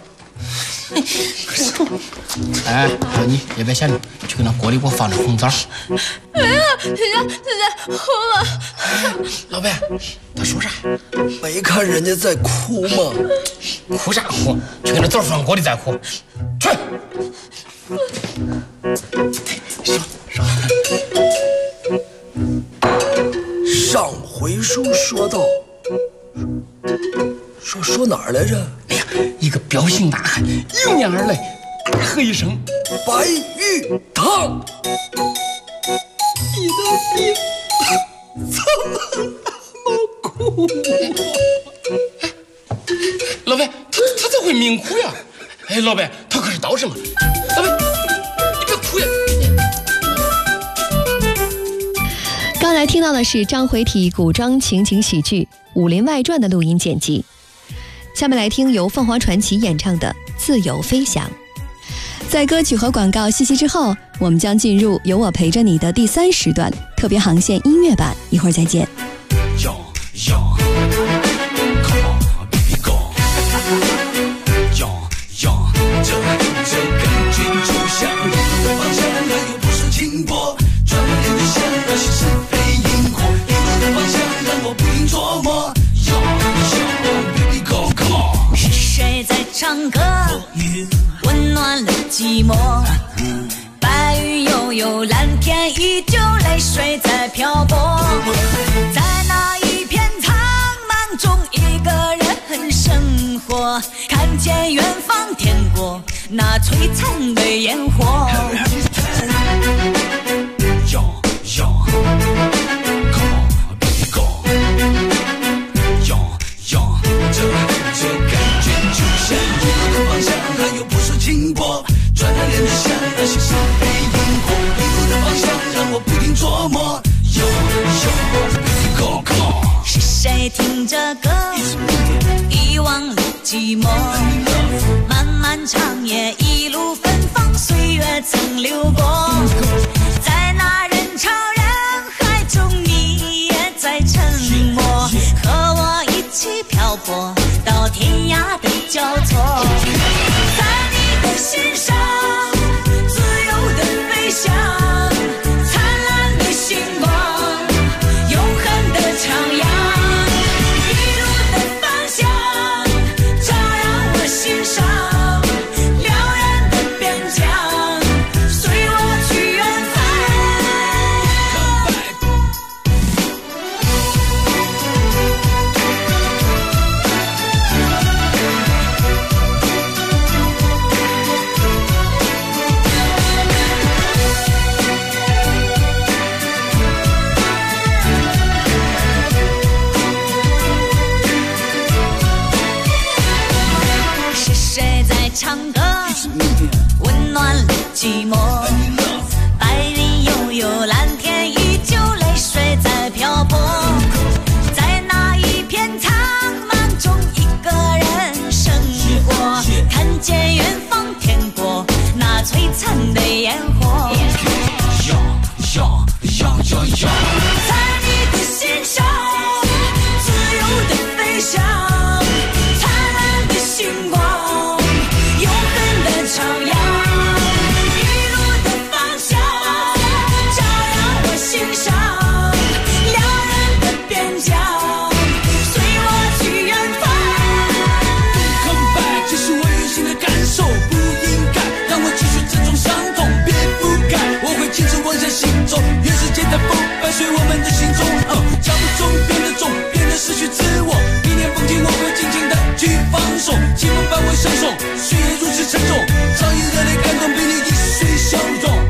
哎，还有你也别闲着，去给那锅里给我放点红枣。 哎呀，姐姐，好了。 老板，他说啥？ 没看人家在哭吗？ 哭啥哭？去给那枣放锅里再哭。去。 上回书说到，说哪儿来着？ 哎呀，一个彪形大汉迎面而来，大喝一声：“ 白玉堂！”你的病怎么那么苦？ 老板，他怎会命苦呀？哎，老板，他可是道士嘛。老板，你别哭呀。 刚才听到的是章回体古装情景喜剧《武林外传》的录音剪辑。下面来听由凤凰传奇演唱的《自由飞翔》。在歌曲和广告息息之后，我们将进入有我陪着你的第3时段特别航线音乐版，一会儿再见。 寂寞。白云悠悠，蓝天依旧，泪水在漂泊。在那一片苍茫中，一个人生活，看见远方天国那璀璨的烟火。 这感觉就像一路的方向，还有不说轻薄，转了脸就像那些是非因果，一路的方向让我不停琢磨。 是谁听着歌，遗忘了寂寞？漫漫长夜，一路芬芳，岁月曾流过。在那人潮人海中，你也在沉默，和我一起漂泊到天涯的交错。在你的心上，自由的飞翔，灿烂的星光，永恒的徜徉。一路的方向，照亮我心上，辽远的边疆，随我去远方。是谁在唱歌，温暖了寂寞？白云悠悠，蓝天依旧，泪水在漂泊。在那一片苍茫中，一个人生活，看见远方天国那璀璨的烟火。在你的心上，自由的飞翔，灿烂的星光，永恒的徜徉。一路的方向，照亮我心上，辽远的边疆，随我去远方。 Come back， 这是我内心的感受，不应该让我继续这种伤痛，别覆盖，我会坚持往下行走。愿世界的风伴随我们的心中，脚步中变得重，变得失去自我。明年风景我会静静的去放手，希望伴我相送。岁月如此沉重，早已热泪感动，陪你一岁消融。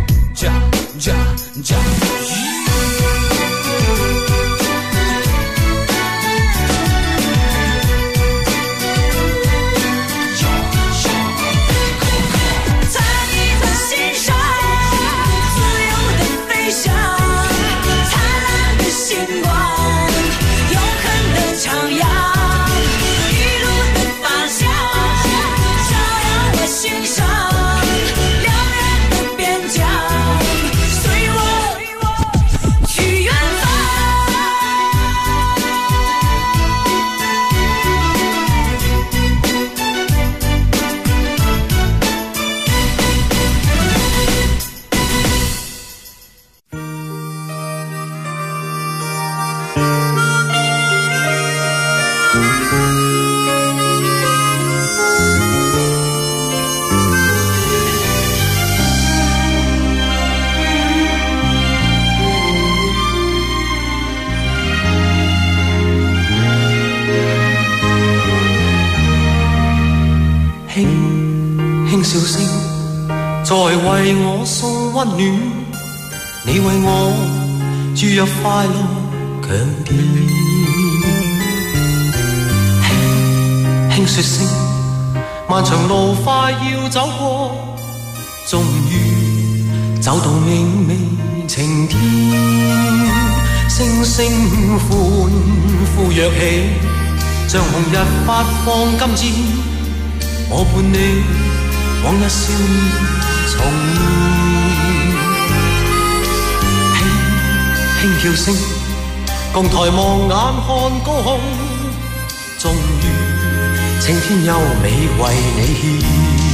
在你的心上，自由的飞翔，灿烂的星光，永恒的徜徉。一路的方向，照亮我心上，辽远的边疆，随我去远方。 輕輕笑聲，在為我送溫暖，你為我注入快樂強電。輕輕說聲，漫長路快要走過，終於走到明媚晴天。星星歡呼躍起，像紅日發放金箭。我伴你往日少年重現，輕輕叫聲，共抬望眼看高空，終於青天優美為你獻。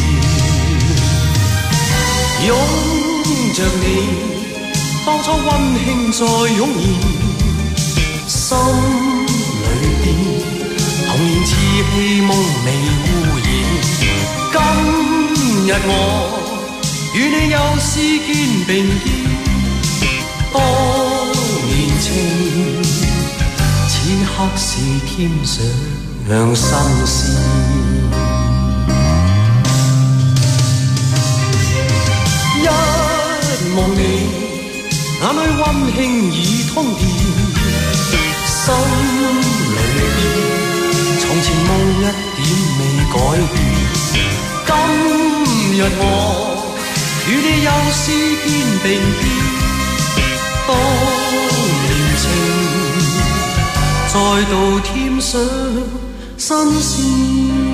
擁着你，當初溫馨再湧現，心裏邊童年稚氣夢未污染。今日我與你又是肩並肩，當年情，此刻是添上新鮮。一望你，眼裏溫馨已通電，心裏邊從前夢一點未改變。今日我與你又是肩並肩，當年情再度添上新鮮。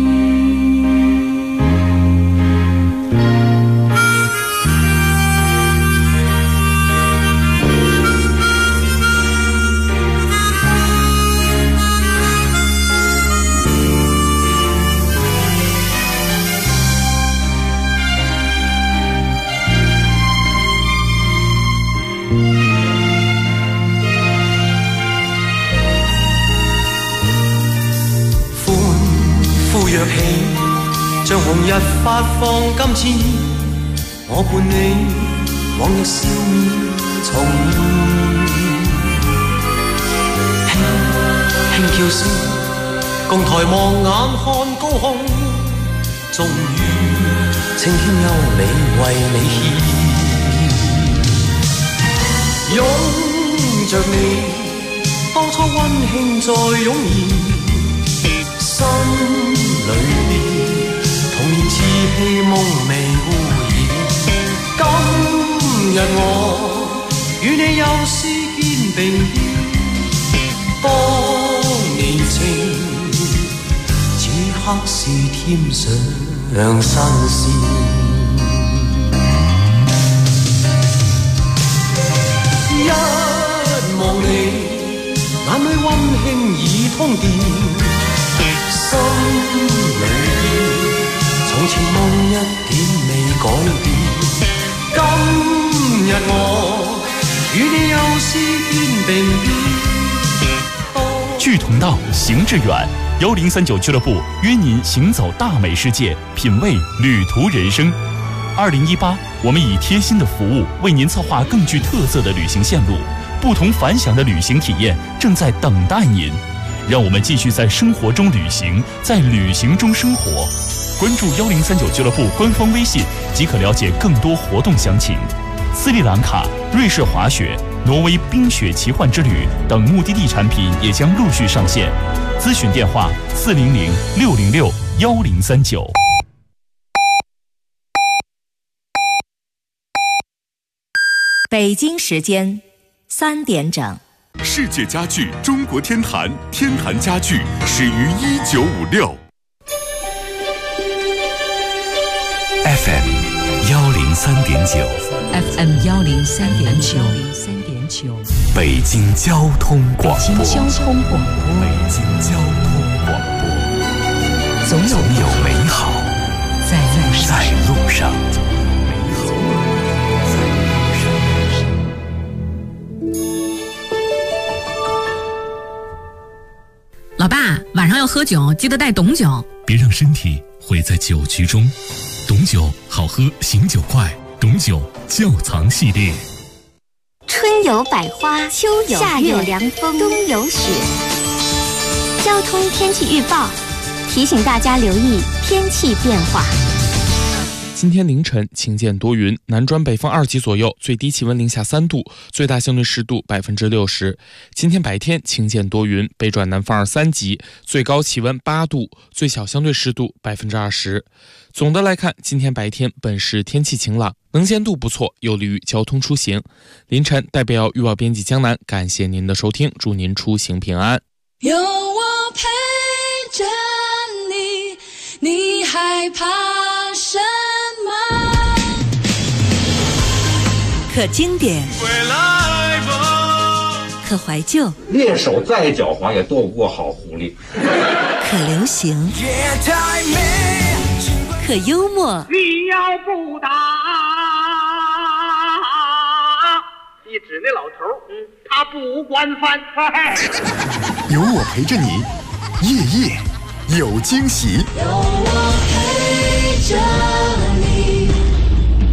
若起，像紅日發放金箭，我伴你往日笑面重現，輕輕叫聲，共抬望眼看高空，終於青天優美為你獻，擁着你，當初溫馨再湧現。心裏面童年稚氣夢未污染，今日我與你又是肩並肩，當年情，此刻是添上新鮮。一望你，眼裏溫馨已通電。心裏邊，從前夢一點未改變。今日我與你又是肩並肩。 志同道，行致遠。1039俱樂部約您行走大美世界，品味旅途人生。2018，我們以貼心的服務為您策劃更具特色的旅行線路，不同凡響的旅行體驗正在等待您。讓我們繼續在生活中旅行，在旅行中生活。關注1039俱樂部官方微信，即可了解更多活動詳情。斯里蘭卡、瑞士滑雪、挪威冰雪奇幻之旅等目的地產品也將陸續上線。諮詢電話400-606-1039。 北京時間3點整。 世界家具中國天壇，天壇家具始於1956。 FM 103.9 FM 103.9 北京交通廣播。 北京交通廣播。 北京交通廣播。總有美好在路上。 老爸，晚上要喝酒，记得带董酒。 别让身体毁在酒局中。董酒好喝，醒酒快。董酒窖藏系列。 春有百花，秋有夏有凉风，冬有雪。交通天气预报提醒大家留意天气变化。 今天凌晨晴间多云，南转北风2级左右，最低气温零下3度，最大相对湿度60%。今天白天晴间多云，北转南风2、3级，最高气温8度，最小相对湿度20%。总的来看，今天白天本市天气晴朗，能见度不错，有利于交通出行。凌晨代表预报编辑江南，感谢您的收听，祝您出行平安。 有我陪着你，你害怕什么？ 可经典，可怀旧， 猎手再狡猾也斗不过好狐狸。 可流行，可幽默。 你要不打，一指那老头，他不惯犯。 有我陪着你，夜夜有惊喜。 有我陪着你，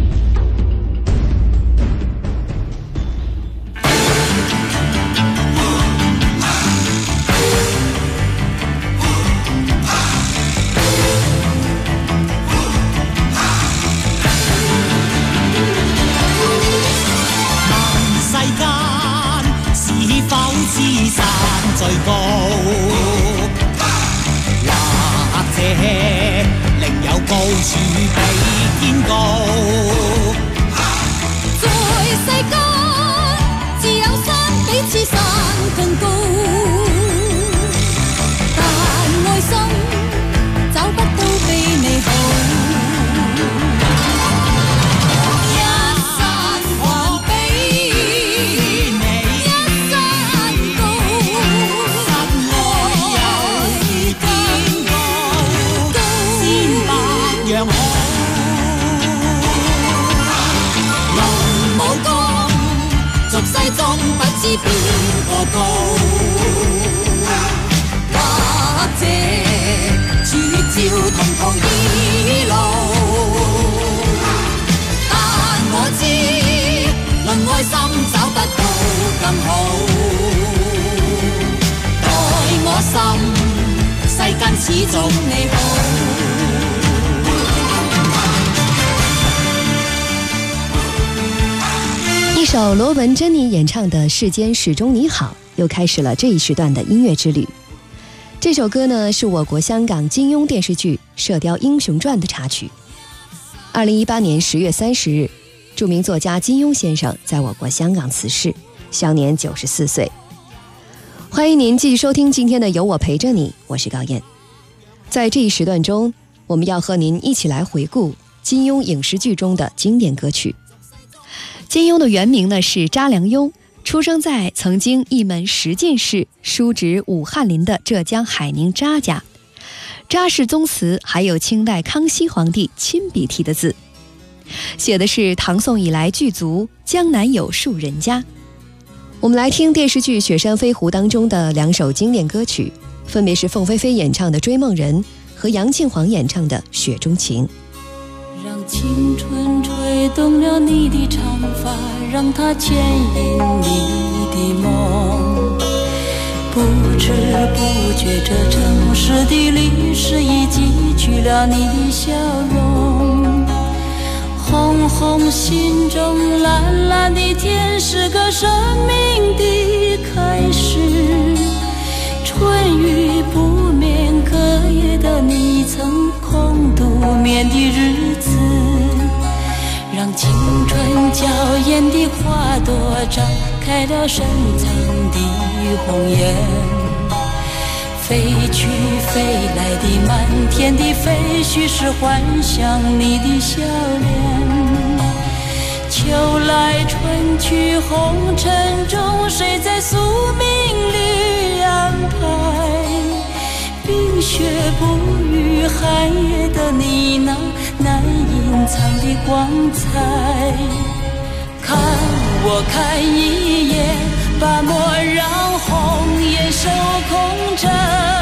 邊個高？或者處照同途異路，但我知論愛心找不到更好。待我心，世間始終你好。 一首罗文珍妮演唱的《世间始终你好》又开始了这一时段的音乐之旅。这首歌呢，是我国香港金庸电视剧《射雕英雄传》的插曲。2018年10月30日，著名作家金庸先生在我国香港辞世，享年94岁。欢迎您继续收听今天的有我陪着你，我是高燕。在这一时段中，我们要和您一起来回顾金庸影视剧中的经典歌曲。金庸的原名呢是查良镛，出生在曾经一门十进士、叔侄武翰林的浙江海宁查家。查氏宗祠还有清代康熙皇帝亲笔题的字，写的是唐宋以来巨族江南有数人家。我们来听电视剧《雪山飞狐》当中的两首经典歌曲，分别是凤飞飞演唱的《追梦人》和杨庆煌演唱的《雪中情》。 让青春吹动了你的长发，让它牵引你的梦。不知不觉，这城市的历史已记取了你的笑容。红红心中，蓝蓝的天，是个生命的开始。春雨不眠，隔夜的你曾空独眠的日子，让青春娇艳的花朵张开了深藏的红颜。飞去飞来的满天的飞絮，是幻想你的笑脸。秋来春去红尘中，谁在宿命里安排？冰雪不语，寒夜的你那难隐藏的光彩。看我看一眼，把莫让红颜守空枕。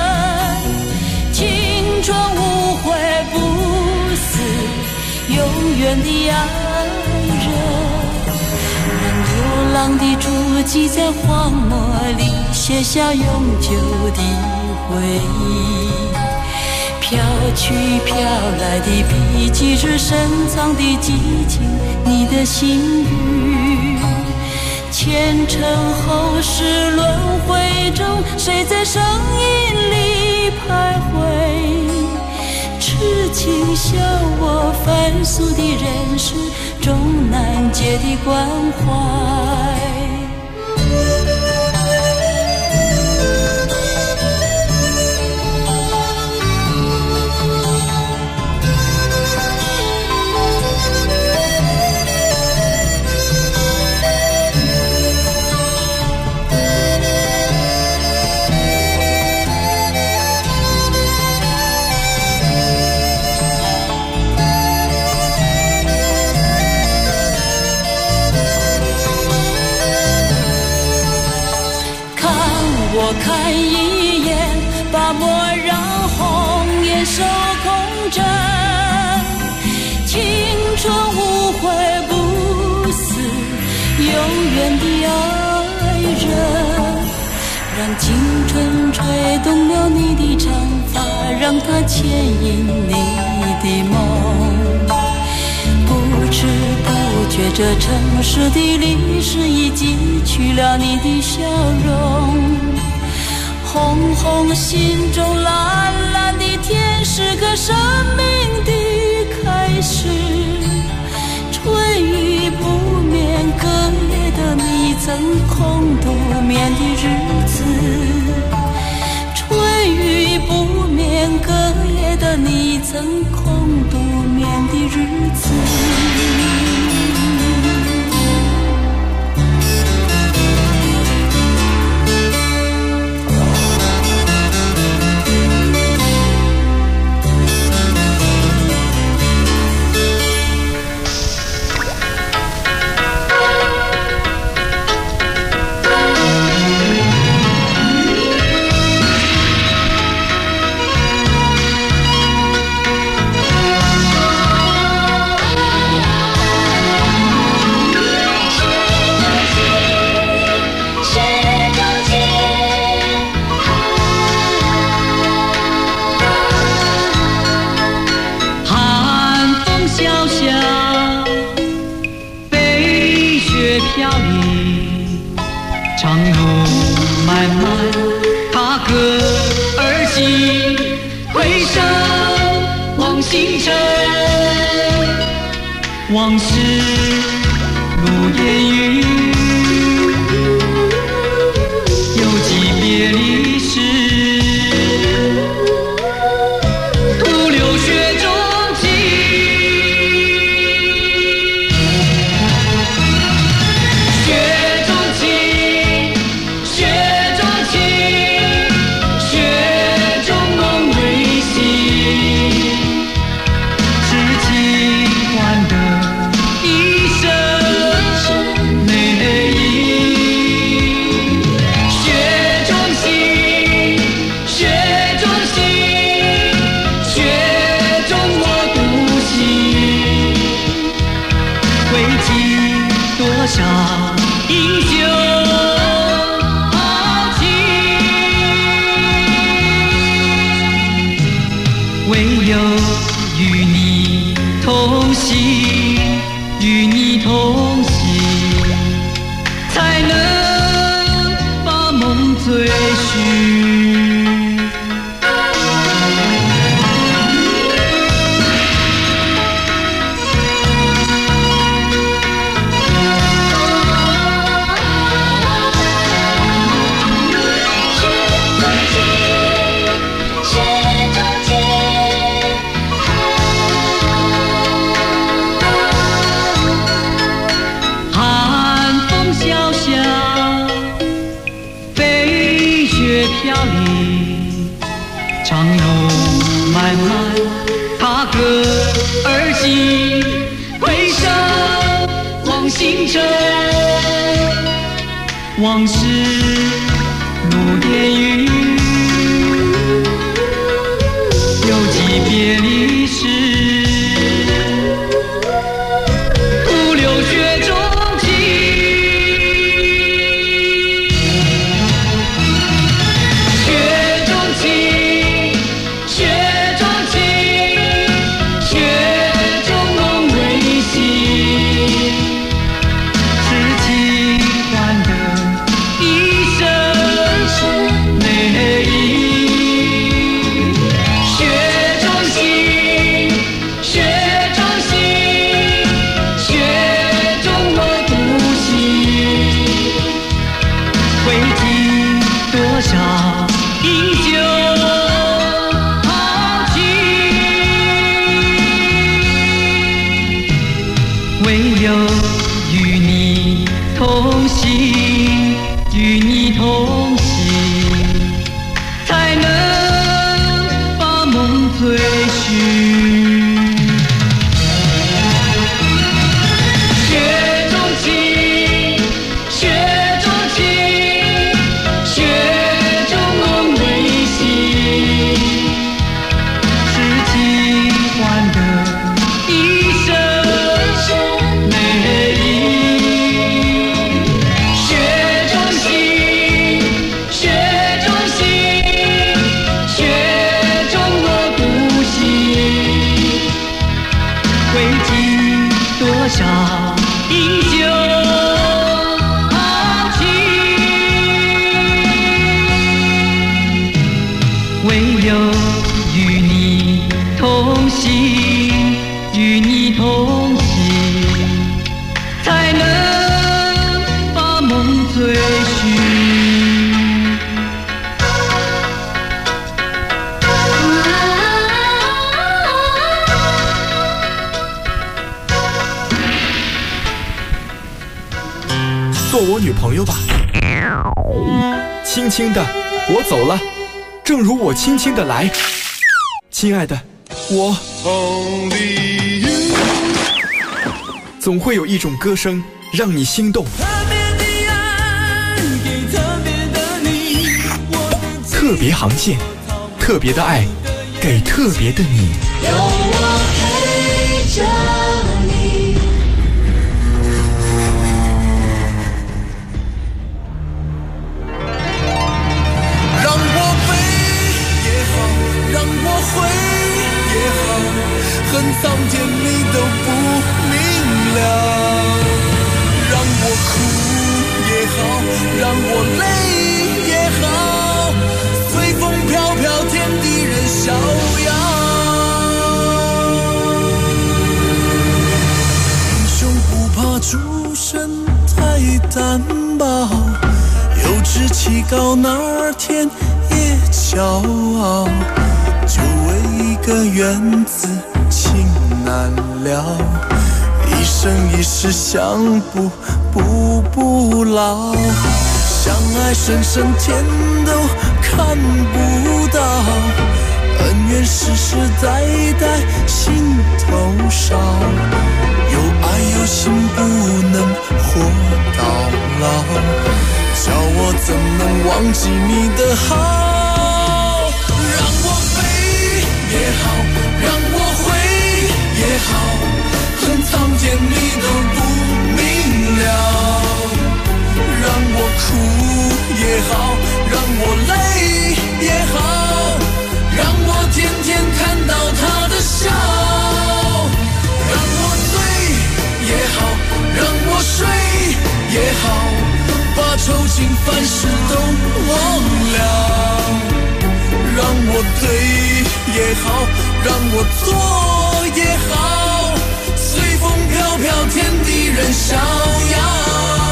青春无悔不死，永远的爱人。让流浪的足迹在荒漠里写下永久的回忆。飘去飘来的笔迹，是深藏的激情，你的心语。前尘后世轮回中，谁在声音里徘徊？痴情笑我凡俗的人世，终难解的关怀。我看一眼，把莫让红颜守空枕。青春无悔不死，永远的爱人。让青春吹动了你的长发，让它牵引你的梦。不知不觉，这城市的历史已记取了你的笑容。红红心中，蓝蓝的天，是个生命的开始。春雨不眠，隔夜的你曾空独眠的日子。春雨不眠，隔夜的你曾空独眠的日子。 飘零，长路漫漫，踏歌而行，回首望星辰，往事如烟云，犹记别离时。往事如烟云，犹记别离时，徒留雪中情，雪中情，雪中情，雪中梦未醒，痴情换得做我女朋友吧。轻轻的，我走了，正如我轻轻的来。亲爱的，我总会有一种歌声让你心动。特别航线，特别的爱，给特别的你。有我陪着你。 让我飞也好，让我回也好，很苍天你都不明了。让我哭逍遥。英雄不怕出身太单薄，有志气高哪儿天也骄傲。就为一个缘字情难了，一生一世想不老。相爱深深天都看不到，恩怨世世代代心头烧。有爱有心不能活到老，叫我怎能忘记你的好。让我飞也好，让我回也好，恨苍天你都不明了。让我哭也好，让我累也好，让我天天看到他的笑。让我醉也好，让我睡也好，把愁情烦事都忘了。让我对也好，让我错也好，随风飘飘，天地任逍遥。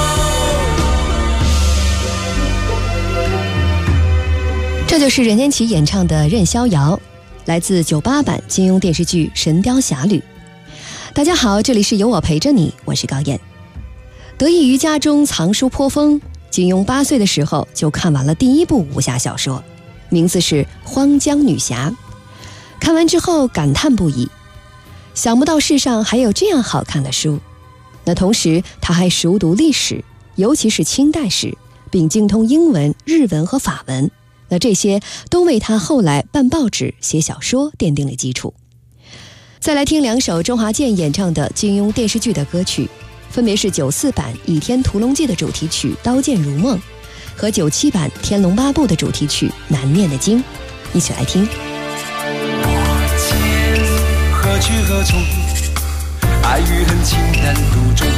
这就是任贤齐演唱的《任逍遥》，来自98版金庸电视剧《神雕侠侣》。大家好，这里是有我陪着你，我是高燕。得益于家中藏书颇丰，金庸8岁的时候就看完了第1部武侠小说，名字是《荒江女侠》。看完之后感叹不已，想不到世上还有这样好看的书。那同时他还熟读历史，尤其是清代史，并精通英文、日文和法文。那这些都为他后来办报纸、写小说奠定了基础。再来听2首周华健演唱的金庸电视剧的歌曲，分别是94版《倚天屠龙记》的主题曲《刀剑如梦》和97版《天龙八部》的主题曲《难念的经》，一起来听。 我剑何去何从，爱与恨情难独钟。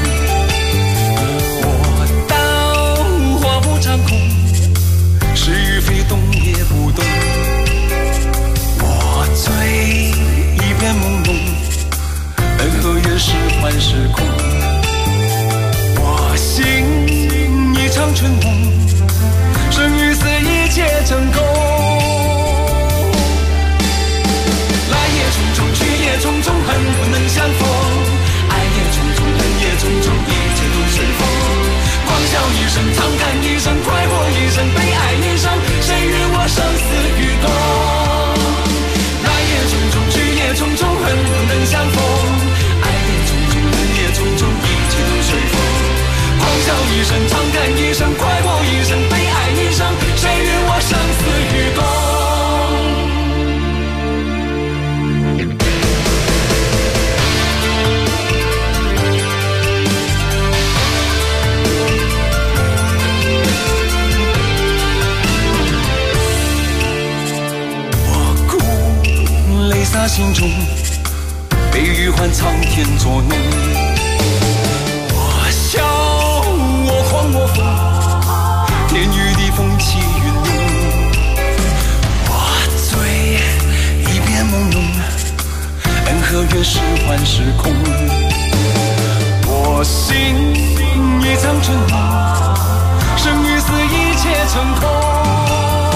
我刀化不掌控，是与非动也不动。我醉一片朦胧，恩和怨是幻是空。我心一场春梦，生与死一切成空。来也匆匆，去也匆匆，恨不能相逢。爱也匆匆，恨也匆匆，一切都随风。狂笑一声，长叹一声，快活一生，悲哀一生，谁与我生死与共？来也匆匆，去也匆匆，恨不能相逢。爱也匆匆，恨也匆匆，一切都随风。狂笑一声，长叹一声，快活一生，悲哀一生，谁与我生死与共？洒心中，悲与欢苍天作弄。我笑，我狂，我疯，天与地风起云涌。我醉，一片朦胧，恩和怨是幻是空。我心一场春梦，生与死一切成空。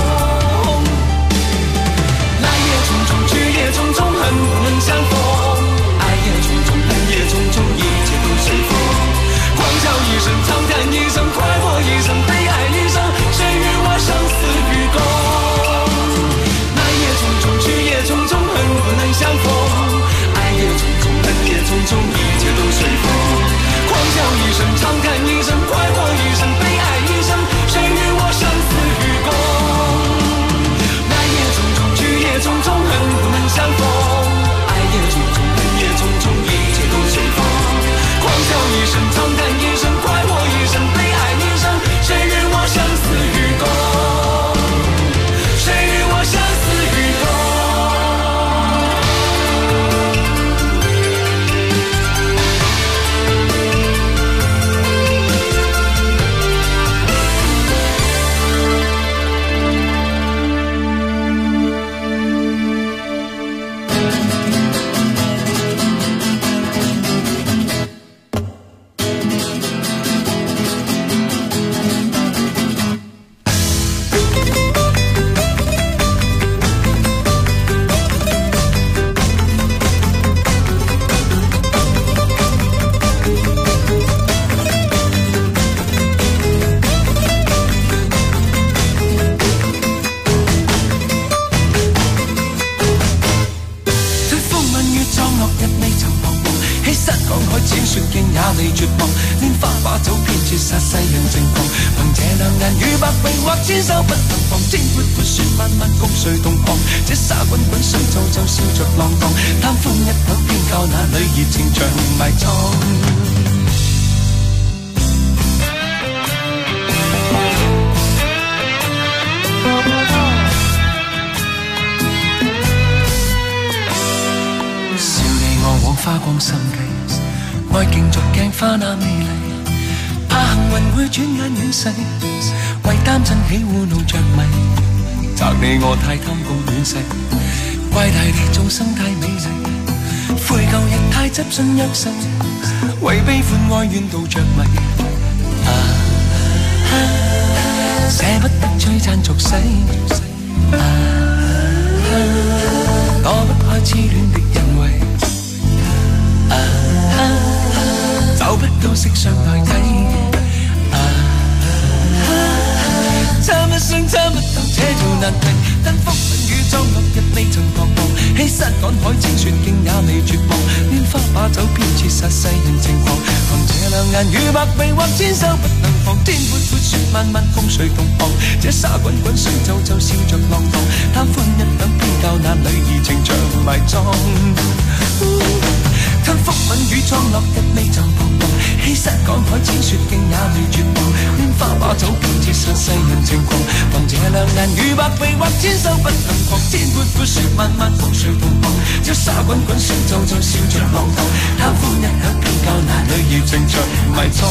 也匆匆，恨不能相逢。爱也匆匆，恨也匆匆，一切都随风。狂笑一声，长叹一声，快活一生，悲哀一生，谁与我生死与共？来也匆匆，去也匆匆，恨不能相逢。爱也匆匆，恨也匆匆，一切都随风。狂笑一声，长叹一声，快活一生，悲哀一生，谁与我生死与共？ 雪徑也未絕望，拈花把酒偏折殺世人情狂。憑這兩眼與百臂或千手不能防，天闊闊雪漫漫共誰同航？這沙滾滾水皺皺笑着浪蕩，貪歡一晌偏教那裏熱情像埋葬。花光心計，愛競逐鏡花那美麗，怕幸運會轉眼遠逝，為擔震起污怒着迷，責你我太貪共戀世，怪大地眾生太美麗，悔舊日太執信約誓，為悲歡哀怨妒着迷，捨不得璀璨俗世，躲不開痴戀的人為。找不到色相代替，參一生參不到這條難題，但福運與裝落日未曾彷徨，欺山趕海清雪徑也未絕望，拈花把酒偏折殺世人情狂，憑這兩眼與百臂或千手不能防，天闊闊雪漫漫共誰同航？這沙滾滾水皺皺笑着浪蕩，貪歡一晌偏教那裏怡情像埋葬。吞福吻與葬落日未曾彷徨，欺山趕海淺雪徑也未絕望，拈花把酒偏折殺世人情狂，憑這兩眼與百臂或千手不能防，天闊闊雪漫漫共誰同航？這沙滾滾水皺皺笑着浪蕩，貪歡一晌偏教那裏熱情像埋葬。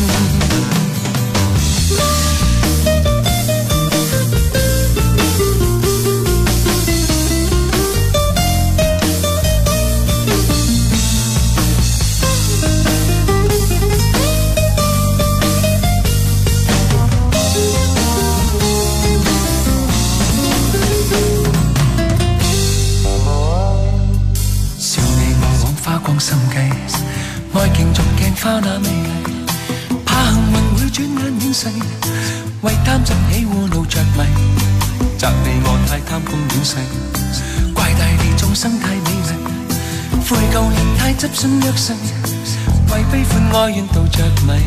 心計，愛競逐鏡花那美麗，怕幸運會轉眼遠逝，為擔震起污怒着迷，責你我太貪共戀世，怪大地眾生太美麗，悔舊人太執信約誓，為悲歡哀怨妒着迷，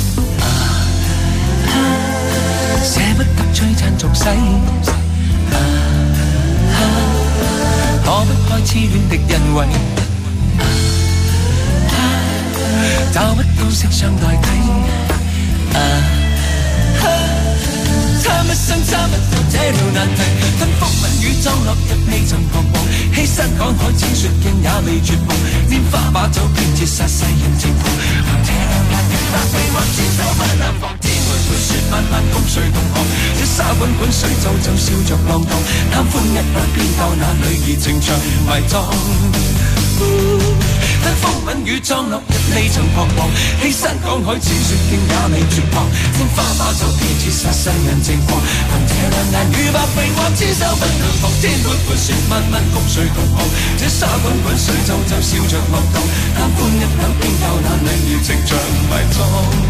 捨不得璀璨俗世，躲不開痴戀的人為。找不到色相代替，參一生參不到這條難題，吞福吻與裝落日未曾彷徨，欺山趕海淺雪徑也未絕望，拈花把酒偏折殺世人情狂，憑這兩眼與百臂或千手不能防，天闊闊雪漫漫共誰同航？這沙滾滾水皺皺笑着浪蕩，貪歡一晌偏教那裏熱情像埋葬。吞福吻與裝落日未曾彷徨，欺山趕海淺雪徑也未絕望，拈花把酒偏折殺世人情狂，憑這兩眼與百臂或千手不能防，天闊闊雪漫漫共誰同航？這沙滾滾水皺皺笑着浪蕩，貪歡一晌偏教那裏熱情像埋葬。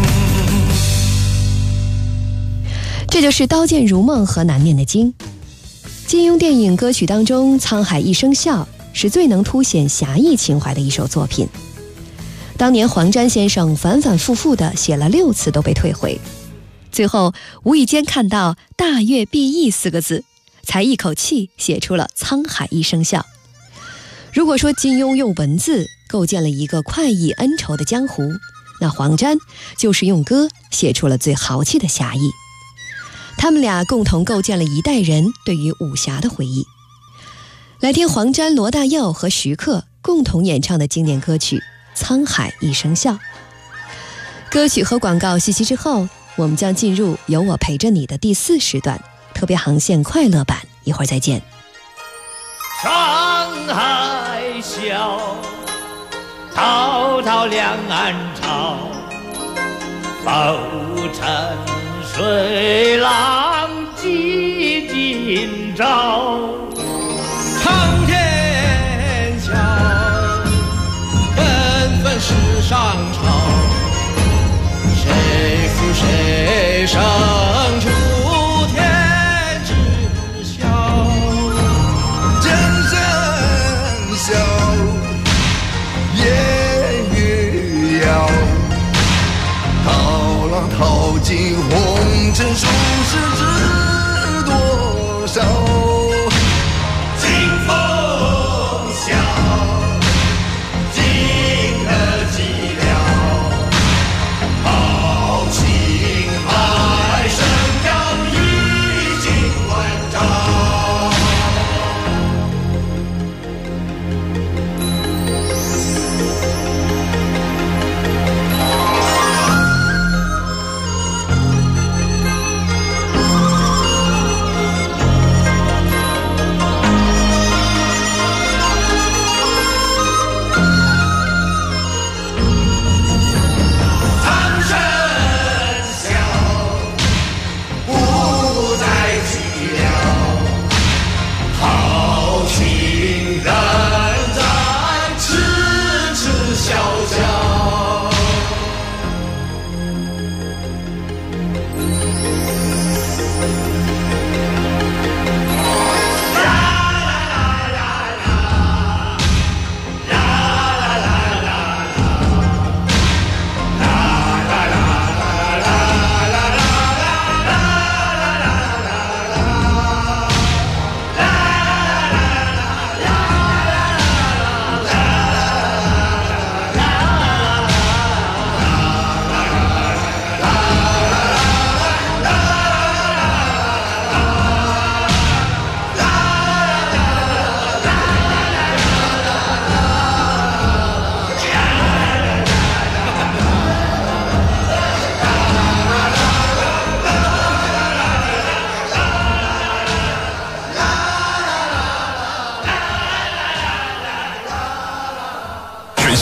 这就是《刀剑如梦》和《难念的经》。金庸电影歌曲当中，《沧海一声笑》是最能凸显侠义情怀的一首作品。当年黄沾先生反反复复地写了6次都被退回，最后无意间看到“大悦毕意”4个字，才一口气写出了《沧海一声笑》。如果说金庸用文字构建了一个快意恩仇的江湖，那黄沾就是用歌写出了最豪气的侠义。他们俩共同构建了一代人对于武侠的回忆。来听黄沾、罗大佑和徐克共同演唱的经典歌曲《沧海一声笑》。歌曲和广告息息之后，我们将进入有我陪着你的第4时段特别航线快乐版，一会儿再见。 沧海笑，滔滔两岸潮，浮沉水浪几今朝。苍天笑，纷纷世上潮，谁负谁胜出天知晓。江山笑，烟雨遥，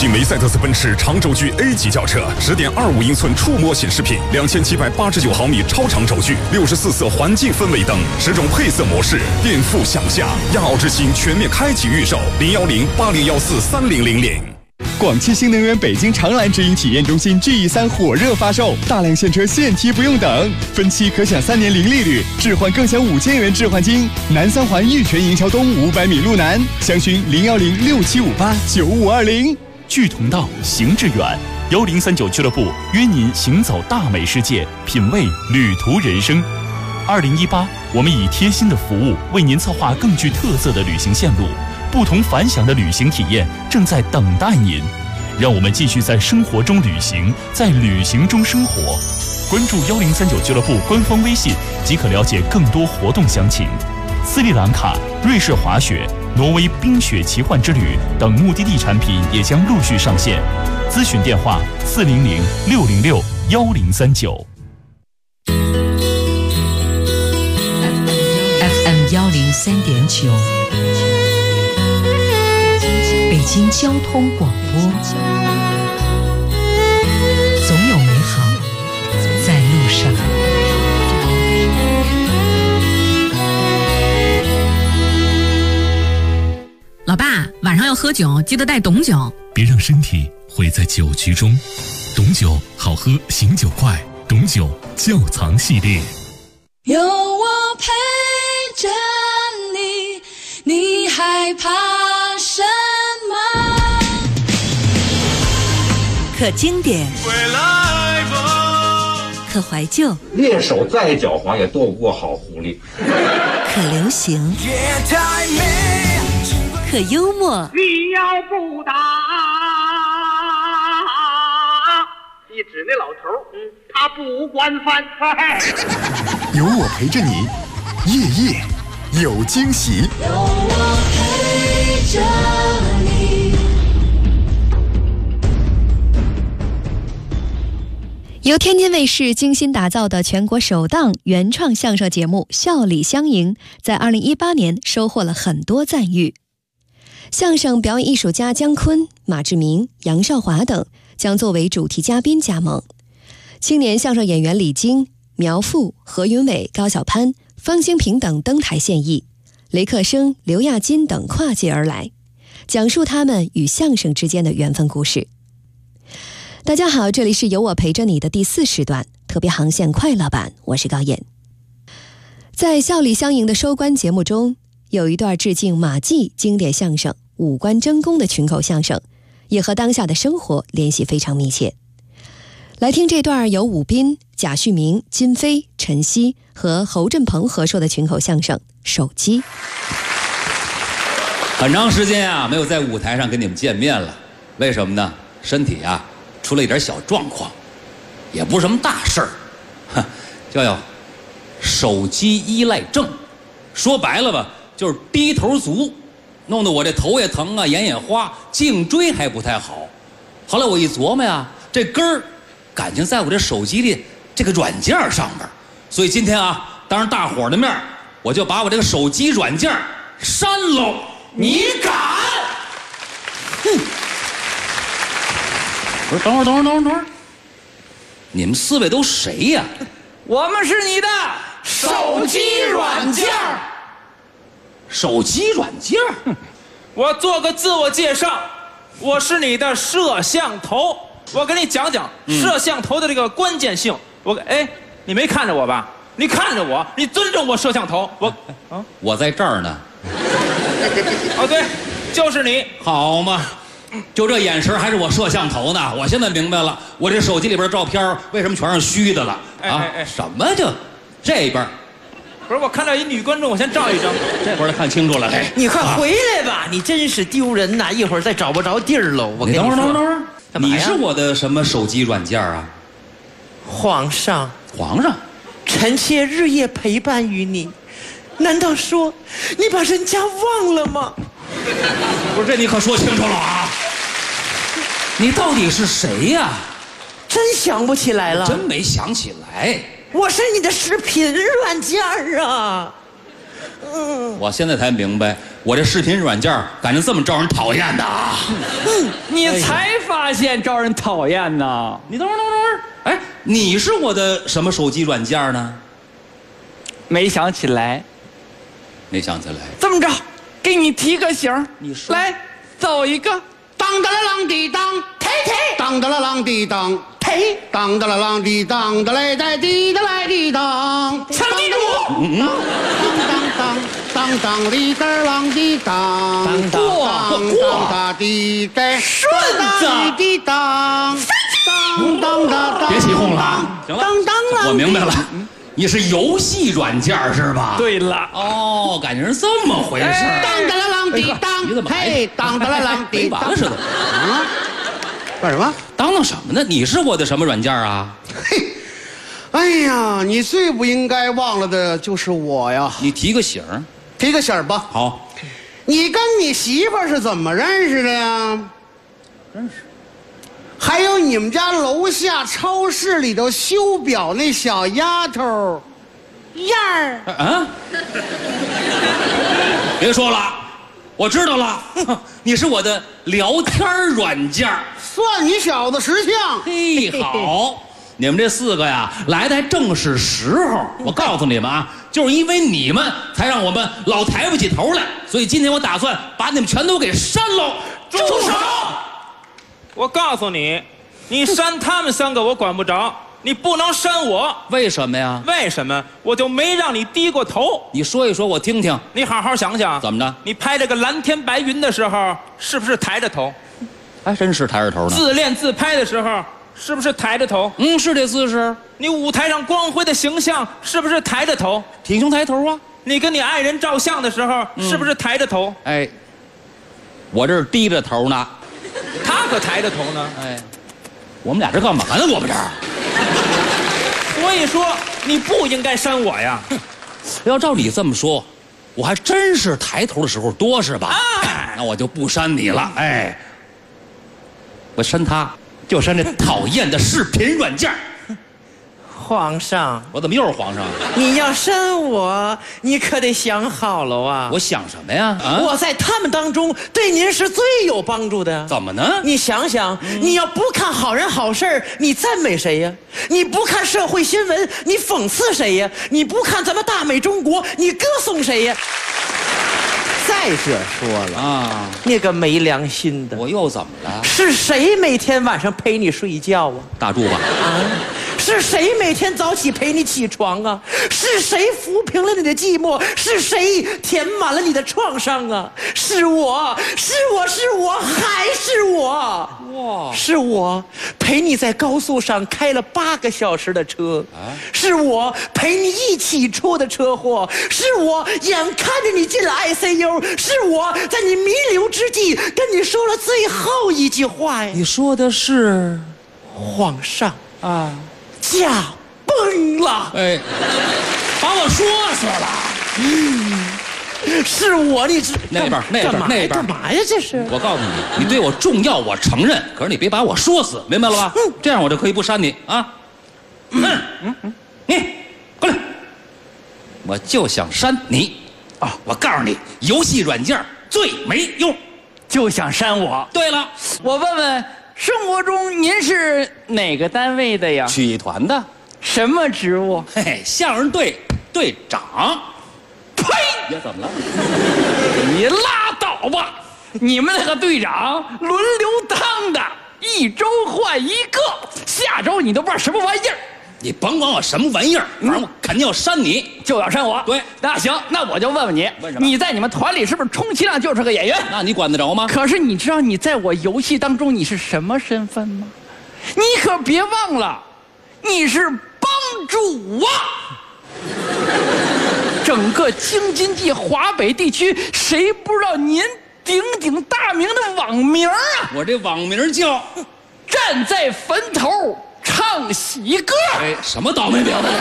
系梅赛德斯奔驰长轴距 A 级轿车，10.25英寸触摸显示屏，2789毫米超长轴距，64色环境氛围灯，10种配色模式，颠覆想象。亚奥之星全面开启预售，01080143000。 广汽新能源北京长蓝直营体验中心 GE3 火热发售，大量现车现提不用等，分期可享3年零利率，置换更享5000元置换金。南三环玉泉营桥东500米路南，详询01067589520。 聚同道，行致远，1039俱乐部约您行走大美世界，品味旅途人生。2018，我们以贴心的服务为您策划更具特色的旅行线路。不同凡响的旅行体验正在等待您，让我们继续在生活中旅行，在旅行中生活。关注1039俱乐部官方微信即可了解更多活动详情。斯里兰卡、瑞士滑雪、挪威冰雪奇幻之旅等目的地产品也将陆续上线。咨询电话400-606-1039。 FM 103.9。北京交通广播，总有美好在路上。 老爸，晚上要喝酒，记得带董酒。 别让身体毁在酒局中。董酒好喝，醒酒快。董酒窖藏系列。 有我陪着你，你害怕什么？ 可经典，可怀旧， 猎手再狡猾也斗不过好狐狸。 可流行，可幽默。 你要不打，一指那老头，他不惯犯。 有我陪着你，夜夜有惊喜。 有我陪着你。 由天津卫视精心打造的全国首档原创相声节目《笑里相迎》在2018年收获了很多赞誉。相声表演艺术家姜昆、马志明、杨少华等将作为主题嘉宾加盟，青年相声演员李菁、苗阜、何云伟、高晓攀、方兴平等登台献艺，雷克生、刘亚金等跨界而来，讲述他们与相声之间的缘分故事。大家好，这里是有我陪着你的第4时段特别航线快乐版，我是高燕。在笑里相迎的收官节目中，有一段致敬马季经典相声五官争功的群口相声，也和当下的生活联系非常密切。来听这段由武斌、贾旭明、金飞、陈曦和侯振鹏合说的群口相声《手机》。 很长时间啊没有在舞台上跟你们见面了，为什么呢？身体啊出了一点小状况，也不是什么大事儿，叫手机依赖症。说白了吧，就是低头族，弄得我这头也疼啊，眼也花，颈椎还不太好。后来我一琢磨呀，这根儿感情在我这手机里这个软件上面，所以今天啊，当着大伙儿的面，我就把我这个手机软件删喽。你敢？不是，等会儿，你们4位都谁呀？ 我们是你的手机软件。 手机软件？ 我做个自我介绍，我是你的摄像头。我跟你讲讲摄像头的这个关键性。你没看着我吧？你看着我，你尊重我摄像头。 我在这儿呢。 哦，对，就是你。 好嘛。就这眼神还是我摄像头呢？我现在明白了，我这手机里边照片为什么全是虚的了啊？什么就这边？ 不是，我看到一女观众，我先照一张。 这会儿看清楚了， 你快回来吧！你真是丢人呐！一会儿再找不着地儿喽。我跟你说， 等会儿，你是我的什么手机软件啊？ 皇上， 臣妾日夜陪伴于你，难道说你把人家忘了吗？ 不是，这你可说清楚了啊！你到底是谁呀？ 真想不起来了， 真没想起来。 我是你的视频软件啊。 我现在才明白，我这视频软件感觉这么招人讨厌的啊！ 你才现招人讨厌呢？ 你等会儿。哎，你是我的什么手机软件呢？ 没想起来。 没想起来。 这么着，给你提个醒。 你说。 来，奏一个。 当哒啦啷滴当， 忒。 当哒啦啷滴当， 忒。 当哒啦啷滴当，哒来带滴哒来滴当。 唱地主。 当当哩个啷滴当，当哒滴带， 顺子滴当，当当。 别起哄了，行了，我明白了。你是游戏软件是吧？ 对了， 哦，感情是这么回事。 当哒啦啷滴当， 你怎么嘿，当哒啦啷滴当， 完了似的啊？干什么？ 当什么呢？你是我的什么软件啊？ 嘿，哎呀，你最不应该忘了的就是我呀。 你提个醒儿， 提个醒儿吧。 好， 你跟你媳妇儿是怎么认识的呀？ 认识。 还有你们家楼下超市里头修表那小丫头，燕儿啊！别说了，我知道了，你是我的聊天软件， 算你小子识相。 嘿，好，你们这4个呀，来的还正是时候。我告诉你们啊，就是因为你们，才让我们老抬不起头来，所以今天我打算把你们全都给删喽。 住手！我告诉你，你删他们3个我管不着，你不能删我。 为什么呀？ 为什么？我就没让你低过头。 你说一说，我听听。 你好好想想， 怎么着？ 你拍这个蓝天白云的时候，是不是抬着头？ 还真是抬着头呢。 自恋自拍的时候，是不是抬着头？ 是这姿势。 你舞台上光辉的形象，是不是抬着头？ 挺胸抬头啊。 你跟你爱人照相的时候，是不是抬着头？ 哎，我这是低着头呢。 他可抬着头呢。 哎，我们俩这干嘛呢？我们这儿。 所以说你不应该删我呀。 要照你这么说，我还真是抬头的时候多是吧？那我就不删你了。哎，我删他，就删这讨厌的视频软件。 皇上， 我怎么又是皇上？ 你要删我，你可得想好了啊！ 我想什么呀？ 我在他们当中对您是最有帮助的。 怎么呢？ 你想想，你要不看好人好事你赞美谁呀？你不看社会新闻，你讽刺谁呀？你不看咱们大美中国，你歌颂谁呀？再者说了啊，那个没良心的， 我又怎么了？ 是谁每天晚上陪你睡觉啊？ 大柱吧？ 啊，是谁每天早起陪你起床啊？是谁抚平了你的寂寞？是谁填满了你的创伤啊？是我，是我，是我，还是我？哇！是我陪你在高速上开了8个小时的车，是我陪你一起出的车祸，是我眼看着你进了 ICU。是我在你弥留之际跟你说了最后一句话呀！ 你说的是， 皇上啊，驾崩了！ 哎，把我说死了！ 是我，你那边干嘛呀？这是我告诉你，你对我重要，我承认，可是你别把我说死，明白了吧？这样我就可以不删你啊！你过来，我就想删你。我告诉你，游戏软件最没用， 就想删我。 对了， 我问问，生活中您是哪个单位的呀？ 曲艺团的。 什么职务？ 嘿，相声队队长。 呸！ 你怎么了？ 你拉倒吧！你们那个队长轮流当的，1周换1个，下周你都不知道什么玩意儿。 你甭管我什么玩意儿，反正我肯定要删你， 就要删我。 对， 那行，那我就问问你， 问什么？ 你在你们团里是不是充其量就是个演员？ 那你管得着吗？ 可是你知道你在我游戏当中你是什么身份吗？你可别忘了，你是帮主啊！整个京津冀华北地区，谁不知道您鼎鼎大名的网名啊？ 我这网名叫站在坟头唱喜歌。 哎，什么倒霉名字？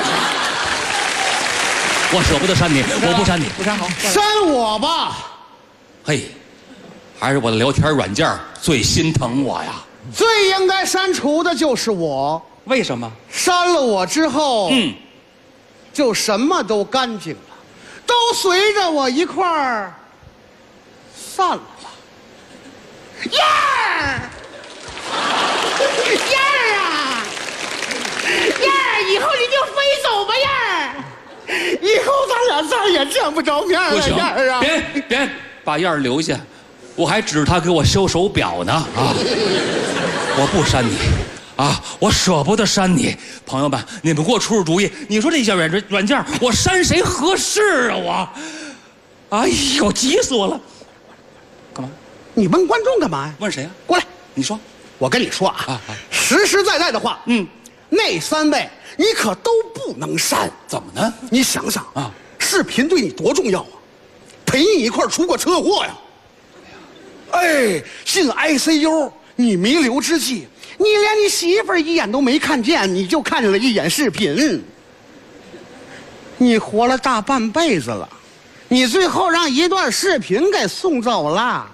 我舍不得删你，我不删你， 不删好， 删我吧。 嘿，还是我的聊天软件最心疼我呀。 最应该删除的就是我。 为什么？ 删了我之后，就什么都干净了，都随着我一块儿散了吧。耶！ 以后咱俩再也见不着面了。 不行， 燕儿啊， 别把燕儿留下，我还指他给我修手表呢啊！我不删你啊，我舍不得删你。朋友们，你们给我出出主意，你说这些软件我删谁合适啊？我，哎呦，急死我了！干嘛？ 你问观众干嘛呀？ 问谁啊？ 过来， 你说。 我跟你说啊，实实在在的话，那3位你可都不能删。 怎么呢？ 你想想啊，视频对你多重要啊，陪你一块儿出过车祸呀。哎，进 ICU， 你弥留之际，你连你媳妇儿一眼都没看见，你就看了一眼视频。你活了大半辈子了，你最后让一段视频给送走了。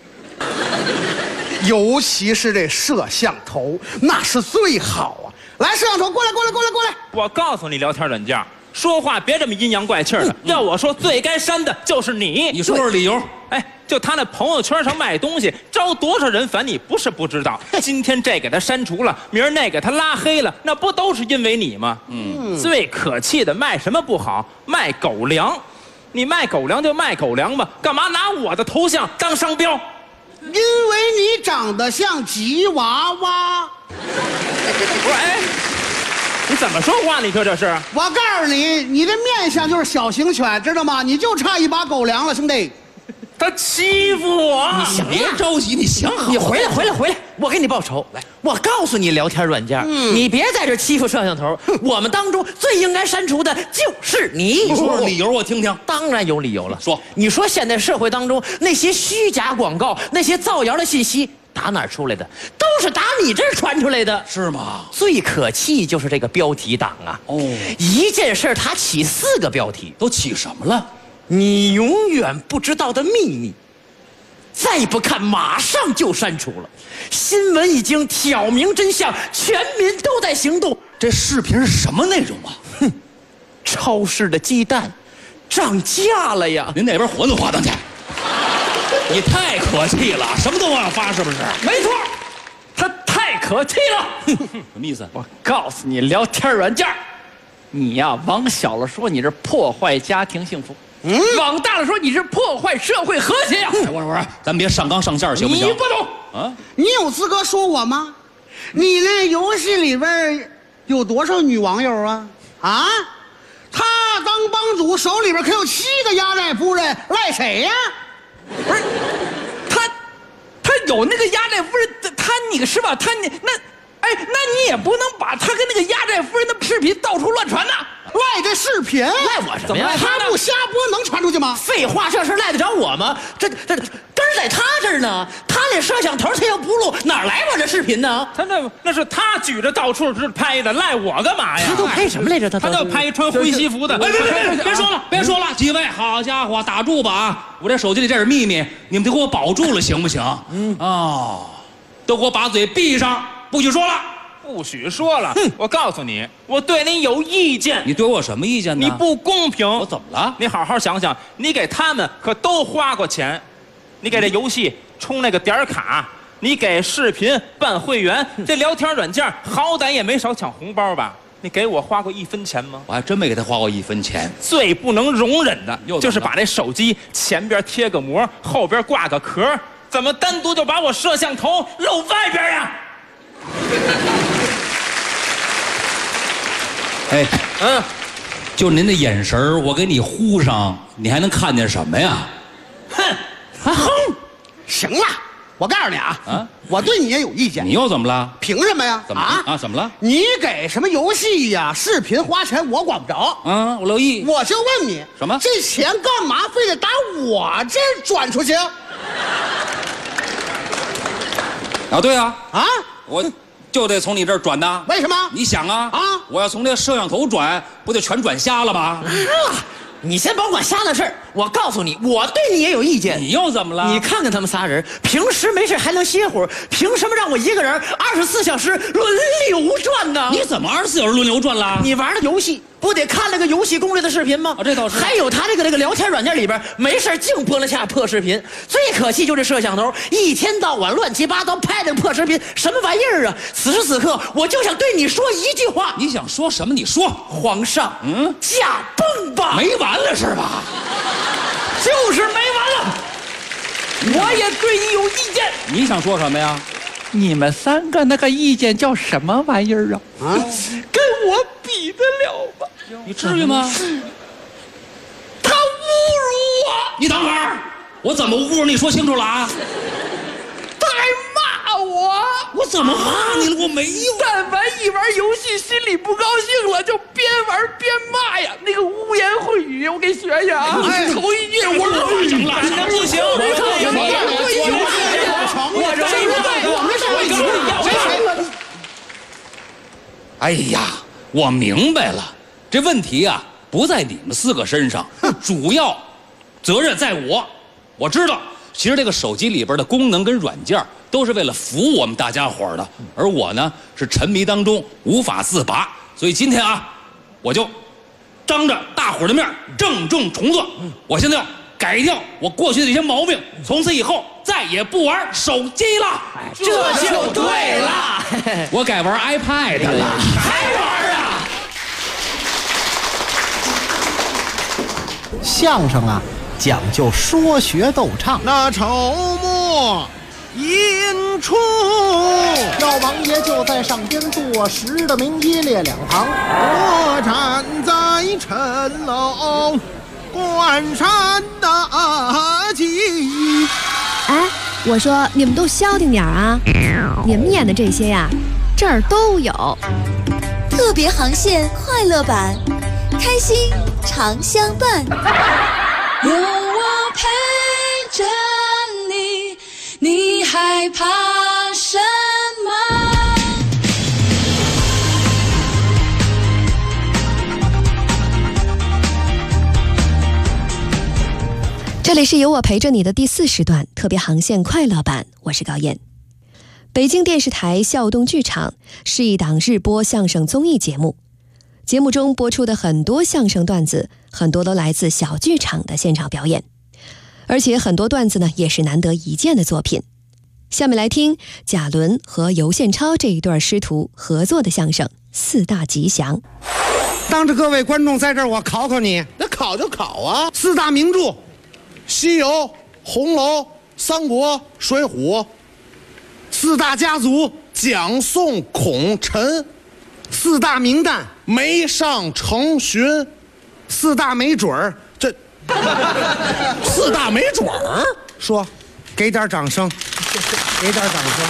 尤其是这摄像头，那是最好啊！来，摄像头过来！ 我告诉你，聊天软件说话别这么阴阳怪气的。要我说，最该删的就是你。 你说说理由？ 哎，就他那朋友圈上卖东西，招多少人烦，你不是不知道。今天这给他删除了，明儿那给他拉黑了，那不都是因为你吗？最可气的，卖什么不好？卖狗粮。你卖狗粮就卖狗粮吧，干嘛拿我的头像当商标？ 因为你长得像吉娃娃。 不是，哎，你怎么说话？你说这是？ 我告诉你，你的面相就是小型犬，知道吗？你就差一把狗粮了，兄弟。 他欺负我！ 你想别着急，你想好。 你回来，我给你报仇。来，我告诉你，聊天软件，你别在这欺负摄像头。我们当中最应该删除的就是你。 你说说理由，我听听。 当然有理由了。 说， 你说现在社会当中那些虚假广告、那些造谣的信息，打哪儿出来的？都是打你这儿传出来的， 是吗？ 最可气就是这个标题党啊！哦，一件事他起4个标题， 都起什么了？ 你永远不知道的秘密，再不看马上就删除了。新闻已经挑明真相，全民都在行动。 这视频是什么内容啊？ 哼，超市的鸡蛋涨价了呀！ 您那边馄饨花当家？你太可气了，什么都往上发，是不是？ 没错，他太可气了。 什么意思？ 我告诉你，聊天软件，你呀，往小了说你是破坏家庭幸福。往大了说，你是破坏社会和谐呀！ 我说，咱别上纲上线，行不行？ 你不懂啊？你有资格说我吗？你那游戏里边有多少女网友啊？啊？他当帮主，手里边可有7个压寨夫人，赖谁呀？ 不是，他有那个压寨夫人，你是吧？那你也不能把他跟那个压寨夫人的视频到处乱传呐！ 赖这视频， 赖我什么呀？ 他不瞎播能传出去吗？ 废话，这事赖得着我吗？这根儿在他这儿呢，他那摄像头他要不录，哪来我这视频呢？ 他那是他举着到处拍的，赖我干嘛呀？ 他都拍什么来着？他就拍穿灰西服的。 哎，别说了，几位，好家伙，打住吧啊！我这手机里这是秘密，你们得给我保住了，行不行？都给我把嘴闭上，不许说了。 不许说了！我告诉你，我对你有意见。 你对我有什么意见呢？ 你不公平。 我怎么了？ 你好好想想，你给他们可都花过钱，你给这游戏充那个点卡，你给视频办会员，这聊天软件好歹也没少抢红包吧？你给我花过1分钱吗？ 我还真没给他花过1分钱。 最不能容忍的就是把这手机前边贴个膜，后边挂个壳，怎么单独就把我摄像头露外边呀？ 哎，就您的眼神我给你糊上，你还能看见什么呀？ 哼，行了，我告诉你啊，我对你也有意见。 你又怎么了？ 凭什么呀？ 怎么啊？怎么了？ 你给什么游戏呀、视频花钱，我管不着。 我留意。 我就问你， 什么？ 这钱干嘛非得打我这儿转出去？ 啊，对啊，我就得从你这儿转的。 为什么？ 你想啊，我要从这摄像头转，不就全转瞎了吗？ 你先甭管瞎的事儿，我告诉你，我对你也有意见。 你又怎么了？ 你看看他们仨人，平时没事还能歇会儿，凭什么让我一个人24小时轮流转呢？ 你怎么24小时轮流转了？ 你玩的游戏不得看那个游戏攻略的视频吗？ 这倒是。 还有他这个聊天软件里边，没事净播了下破视频。最可气就这摄像头，一天到晚乱七八糟拍那个破视频，什么玩意儿啊！此时此刻，我就想对你说一句话。 你想说什么？你说。 皇上，驾崩吧！ 没完了是吧？ 就是没完了。我也对你有意见。 你想说什么呀？ 你们3个那个意见叫什么玩意儿啊？跟我比得了吗？ 你至于吗？ 他侮辱我！ 你等会儿，我怎么侮辱你？说清楚了啊！ 他还骂我！ 我怎么骂你了？我没有。 但凡一玩游戏，心里不高兴了，就边玩边骂呀，那个污言秽语，我给学学啊！头一句我乱整了，不行， 哎呀，我明白了，这问题啊不在你们4个身上，主要责任在我。我知道，其实这个手机里边的功能跟软件都是为了服务我们大家伙的，而我呢是沉迷当中无法自拔，所以今天啊，我就当着大伙的面郑重重做，我现在要改掉我过去的这些毛病，从此以后再也不玩手机了。 这就对了， 我改玩 iPad 了， 还玩啊？ 相声啊，讲究说学逗唱。 那筹末引出， 老王爷就在上边坐实的名一列两旁， 我站在城楼关山大吉。 哎，我说你们都消停点啊！你们演的这些呀，这儿都有。 特别航线快乐版，开心常相伴。有我陪着你，你害怕什么？ 这里是有我陪着你的第4时段特别航线快乐版，我是高燕。北京电视台笑动剧场是一档日播相声综艺节目，节目中播出的很多相声段子，很多都来自小剧场的现场表演，而且很多段子呢也是难得一见的作品。下面来听贾伦和尤宪超这一对师徒合作的相声《4大吉祥》。 当着各位观众，在这儿我考考你， 那考就考啊 ！4大名著。 西游、红楼、三国、水浒 ，4大家族， 蒋宋孔陈 ，4大名旦， 梅上程荀 ，4大没准儿， 这4大没准儿， 说，给点掌声，给点掌声，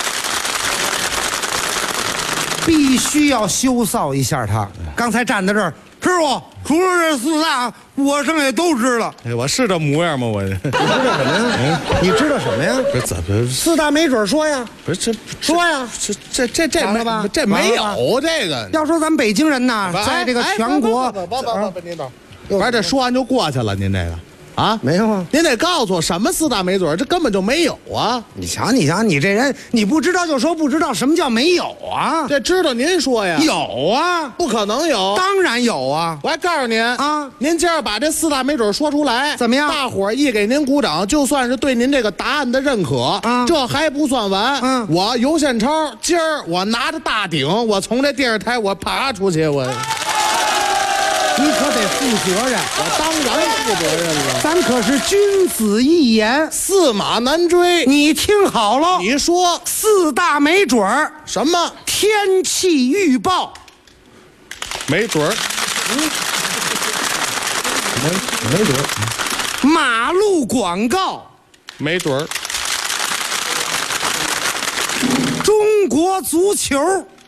必须要羞臊一下他。刚才站在这儿，师傅，除了这4大，我剩下都知道。 哎，我是这模样吗？我你知道什么呀？你知道什么呀？ 这怎么 4大没准说呀？ 不是这说呀？ 这没吧？这没有这个。 要说咱们北京人呐，在这个全国， 您等，反正这说完就过去了。您这个啊， 没有啊？ 您得告诉我什么4大没准，这根本就没有啊！ 你瞧，你这人，你不知道就说不知道，什么叫没有啊？ 这知道您说呀？ 有啊， 不可能有， 当然有啊！ 我还告诉您啊，您今儿把这4大没准说出来， 怎么样？ 大伙儿一给您鼓掌，就算是对您这个答案的认可啊！这还不算完，我尤宪超今儿我拿着大鼎，我从这电视台我爬出去，我。 你可得负责任， 我当然负责任了。 咱可是君子一言， 驷马难追。 你听好了， 你说 4大没准儿什么？ 天气预报， 没准儿，没准儿。 马路广告， 没准儿。 中国足球，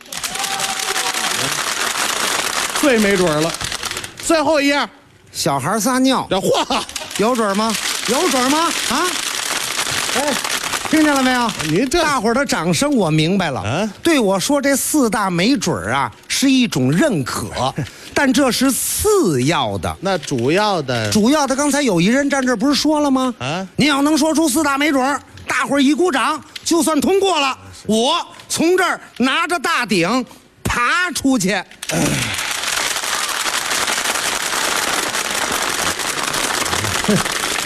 最没准儿了。最后一样， 小孩撒尿， 嚯， 有准吗？有准吗？啊！哎，听见了没有？ 您这大伙儿的掌声，我明白了。对我说这4大没准啊，是一种认可，但这是次要的。 那主要的， 刚才有一人站这不是说了吗？您要能说出4大没准，大伙儿一鼓掌，就算通过了。我从这儿拿着大鼎爬出去。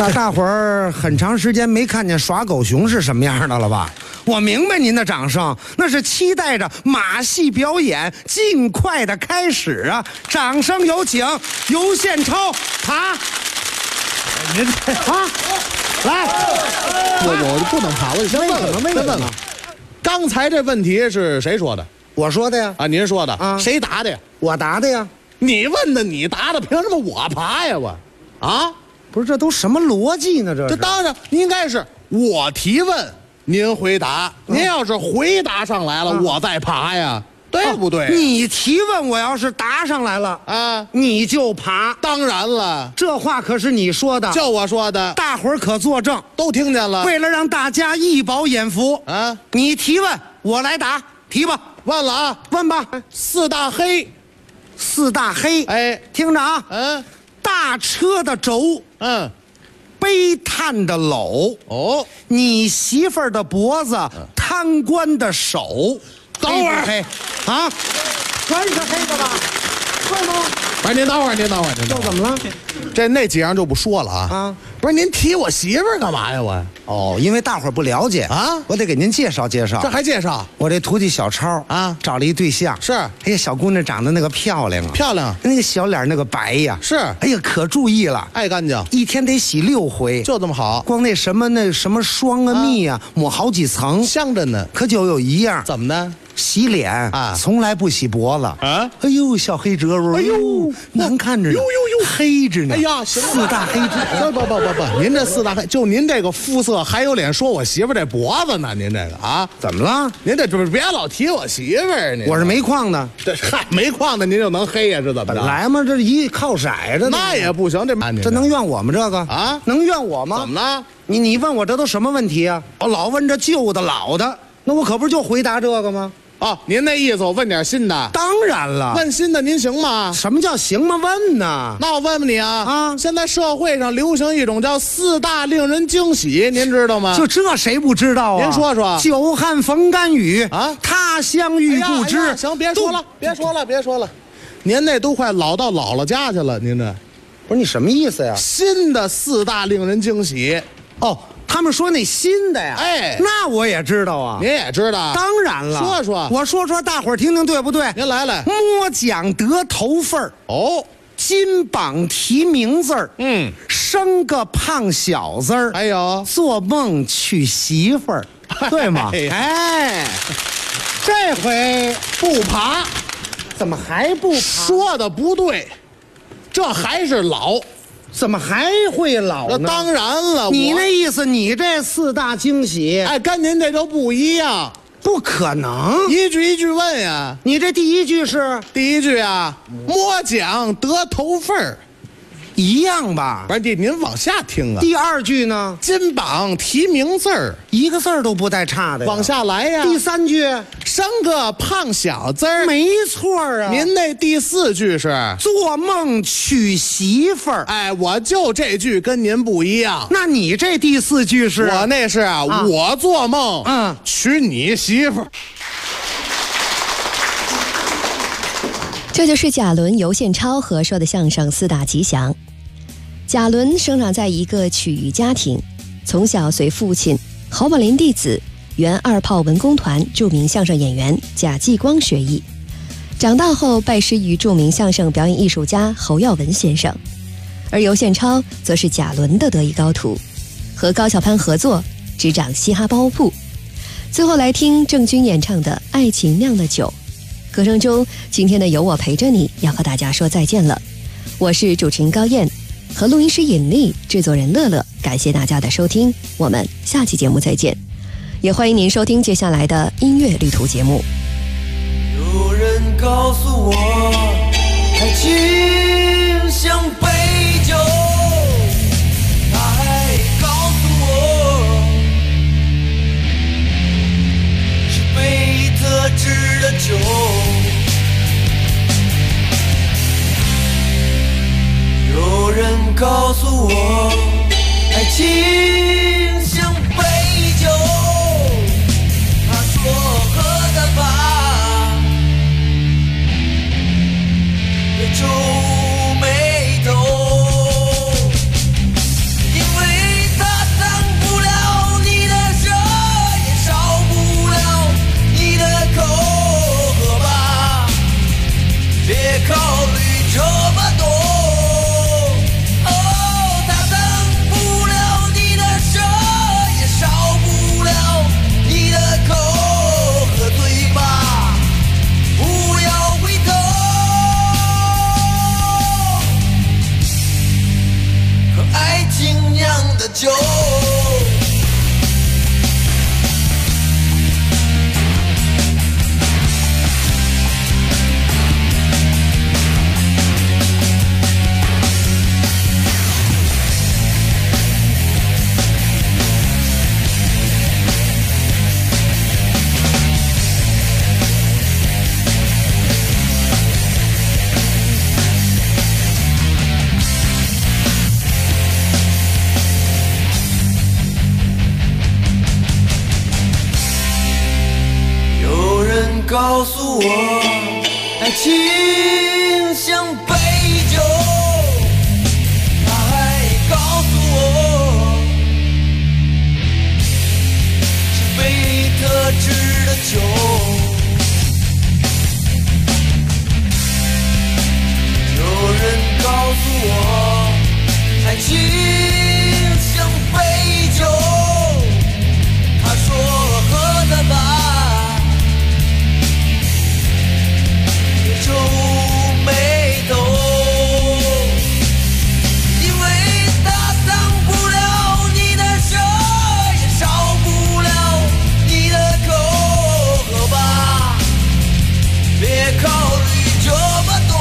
大伙儿很长时间没看见耍狗熊是什么样的了吧？我明白您的掌声，那是期待着马戏表演尽快的开始啊！掌声有请尤宪超爬。 您啊，来，我不能爬，我先问问。刚才这问题是谁说的？ 我说的呀。 啊，您说的啊？ 谁答的呀？ 我答的呀。 你问的，你答的，凭什么我爬呀？我，啊， 不是，这都什么逻辑呢？ 这当然应该是我提问，您回答。您要是回答上来了，我再爬呀，对不对？ 你提问，我要是答上来了啊，你就爬。 当然了， 这话可是你说的， 就我说的， 大伙儿可作证， 都听见了。 为了让大家一饱眼福啊，你提问，我来答，提吧。 问了啊， 问吧。 四大黑。 四大黑， 哎， 听着啊，大车的轴，悲叹的篓，哦，你媳妇儿的脖子，贪官的手， 等会儿， 黑啊，全是黑的吧？对吗？ 不是，您等会儿， 又怎么了？ 这那几样就不说了啊。不是，您提我媳妇儿干嘛呀？我哦，因为大伙儿不了解啊，我得给您介绍介绍。 这还介绍？ 我这徒弟小超啊，找了一对象。 是， 哎呀，小姑娘长得那个漂亮啊， 漂亮， 那个小脸那个白呀， 是。 哎呀，可注意了， 爱干净， 一天得洗6回， 就这么好。 光那什么霜啊、蜜啊，抹好几层， 香着呢。 可就有一样， 怎么呢？ 洗脸啊，从来不洗脖子啊！哎呦，小黑褶窝，哎呦，难看着呢，呦，黑着呢。 哎呀， 四大黑痣， 不，您这四大黑，就您这个肤色，还有脸说我媳妇这脖子呢？您这个啊， 怎么了？ 您这别老提我媳妇儿， 我是煤矿的， 这嗨，煤矿的您就能黑呀？这怎么着？ 本来嘛，这一靠色的， 那也不行， 这能怨我吗？这个啊， 能怨我吗？ 怎么了？ 你问我这都什么问题啊？我老问这旧的老的，那我可不是就回答这个吗？ 哦，您那意思我问点新的？ 当然了， 问新的您行吗？ 什么叫行吗？问呢？ 那我问问你啊，现在社会上流行一种叫4大令人惊喜，您知道吗？ 就这谁不知道啊？ 您说说。 久旱逢甘雨啊，他乡遇故知。 行，别说了，您那都快老到姥姥家去了，您这， 不是你什么意思呀？ 新的4大令人惊喜， 哦。他们说那新的呀， 哎， 那我也知道啊， 您也知道， 当然了， 说说， 我说，大伙儿听听对不对？ 您来， 摸奖得头份儿， 哦， 金榜题名字儿，生个胖小子儿， 还有做梦娶媳妇儿，对吗？哎，这回不爬， 怎么还不爬？ 说的不对，这还是老。 怎么还会老呢？ 那当然了， 你那意思，你这4大惊喜， 哎，跟您这就不一样， 不可能， 一句一句问呀。 你这第一句是？ 第一句啊，摸奖得头份儿， 一样吧？ 不是，您往下听啊。 第二句呢？ 金榜题名字儿， 一个字儿都不带差的。 往下来呀。 第3句， 生个胖小子儿， 没错啊。 您那第4句是做梦娶媳妇儿。 哎，我就这句跟您不一样。 那你这第4句是？ 我那是啊，我做梦娶你媳妇儿。 这就是贾伦、尤宪超合说的相声4大吉祥。贾伦生长在一个曲艺家庭，从小随父亲侯宝林弟子、原2炮文工团著名相声演员贾继光学艺，长大后拜师于著名相声表演艺术家侯耀文先生。而尤宪超则是贾伦的得意高徒，和高晓攀合作执掌嘻哈包铺。最后来听郑钧演唱的《爱情酿的酒》。歌声中，今天的有我陪着你要和大家说再见了。我是主持人高燕，和录音师尹丽、制作人乐乐，感谢大家的收听，我们下期节目再见。也欢迎您收听接下来的音乐旅途节目。 有人告诉我，爱情像杯酒，他还告诉我，是被特制的酒。有人告诉我，爱情像杯酒，他说喝的吧，别皱眉头。 告诉我，爱情像杯酒，他还告诉我，是杯特制的酒。有人告诉我，爱情像杯酒，他说喝的吧。皱眉头，因为它挡不了你的舌，也烧不了你的口，喝吧，别考虑这么多。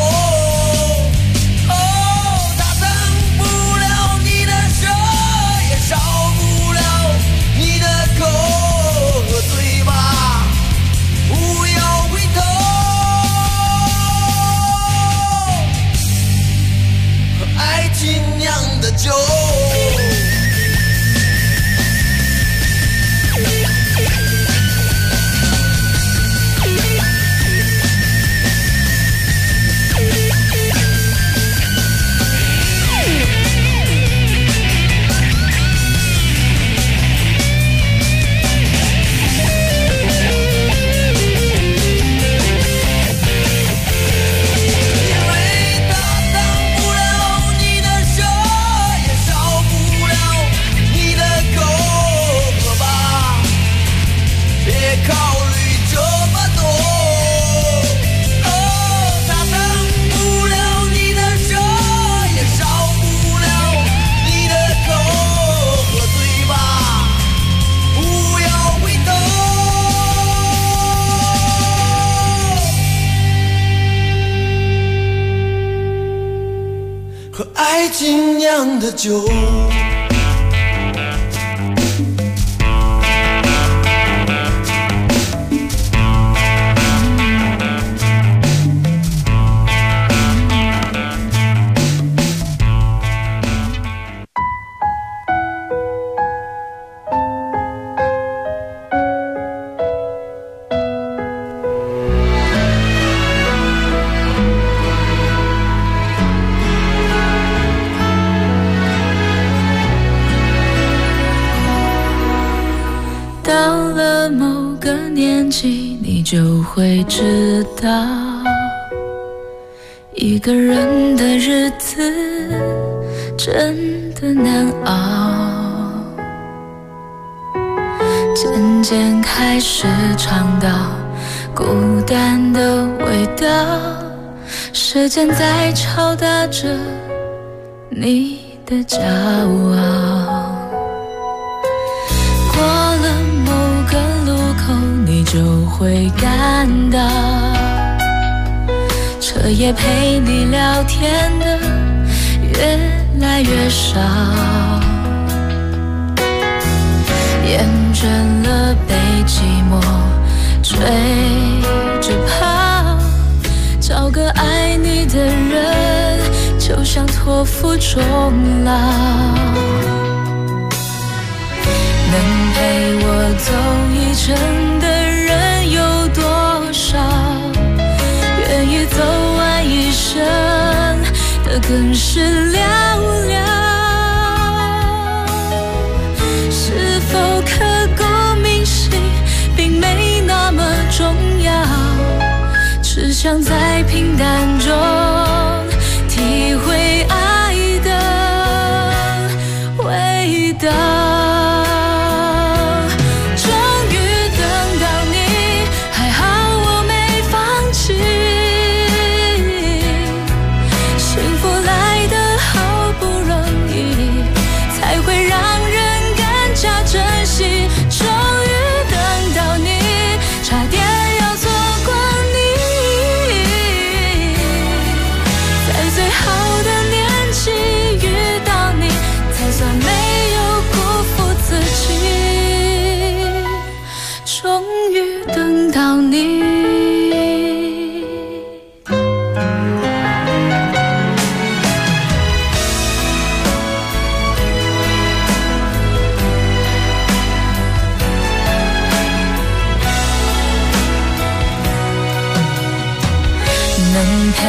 哦，它挡不了你的舌，也烧不了你的口，喝醉吧，不要回头。爱情酿的酒。爱情酿的酒。 到了某个年纪，你就会知道，一个人的日子真的难熬。渐渐开始尝到孤单的味道，时间在敲打着你的骄傲。过了某个路口，你就会感到，彻夜陪你聊天的越来越少，厌倦了被寂寞追着跑，找个爱你的人，就像托付终老。能陪我走一程的人有多少？愿意走完一生的更是寥寥。是否刻骨铭心并没那么重要，只想在平淡中体会爱的味道。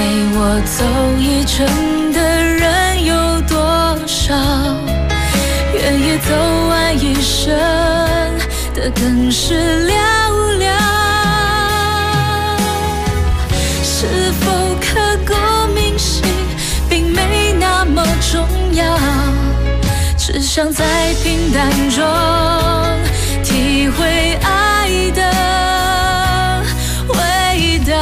陪我走一程的人有多少？愿意走完一生的更是寥寥。是否刻骨铭心，并没那么重要，只想在平淡中体会爱的味道。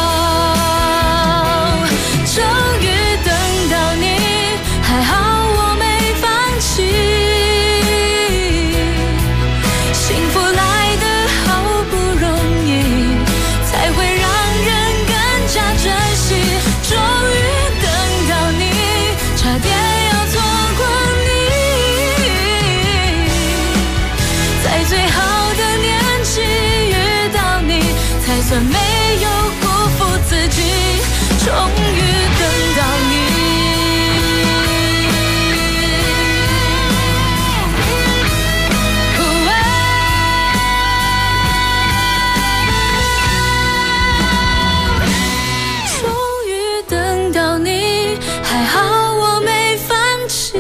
终于等到你，还好我没放弃。幸福来得好不容易，才会让人更加珍惜。终于等到你，差点要错过你。在最好的年纪遇到你，才算没有辜负自己。终于等到你。终于等到你，还好我没放弃。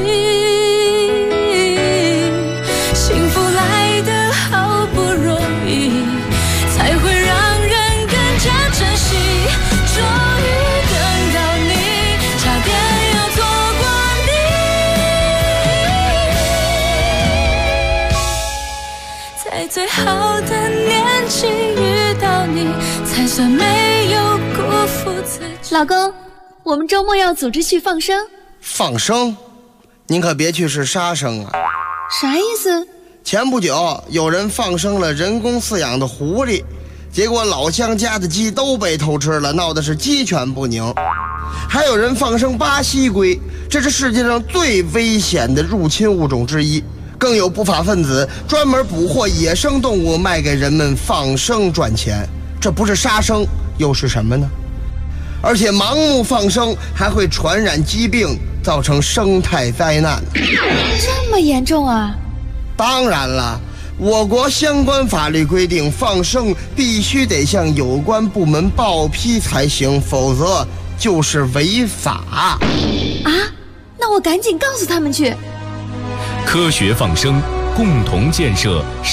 幸福来得好不容易，才会让人更加珍惜。终于等到你，差点要错过你。在最好的年纪遇到你，才算没有辜负自己。 老公，我们周末要组织去放生。 放生？您可别去是杀生啊！ 啥意思？ 前不久有人放生了人工饲养的狐狸，结果老乡家的鸡都被偷吃了，闹的是鸡犬不宁。还有人放生巴西龟，这是世界上最危险的入侵物种之一。更有不法分子专门捕获野生动物卖给人们放生赚钱，这不是杀生又是什么呢？而且盲目放生还会传染疾病，造成生态灾难。 这么严重啊？ 当然了，我国相关法律规定，放生必须得向有关部门报批才行，否则就是违法。 啊？那我赶紧告诉他们去。 科学放生，共同建设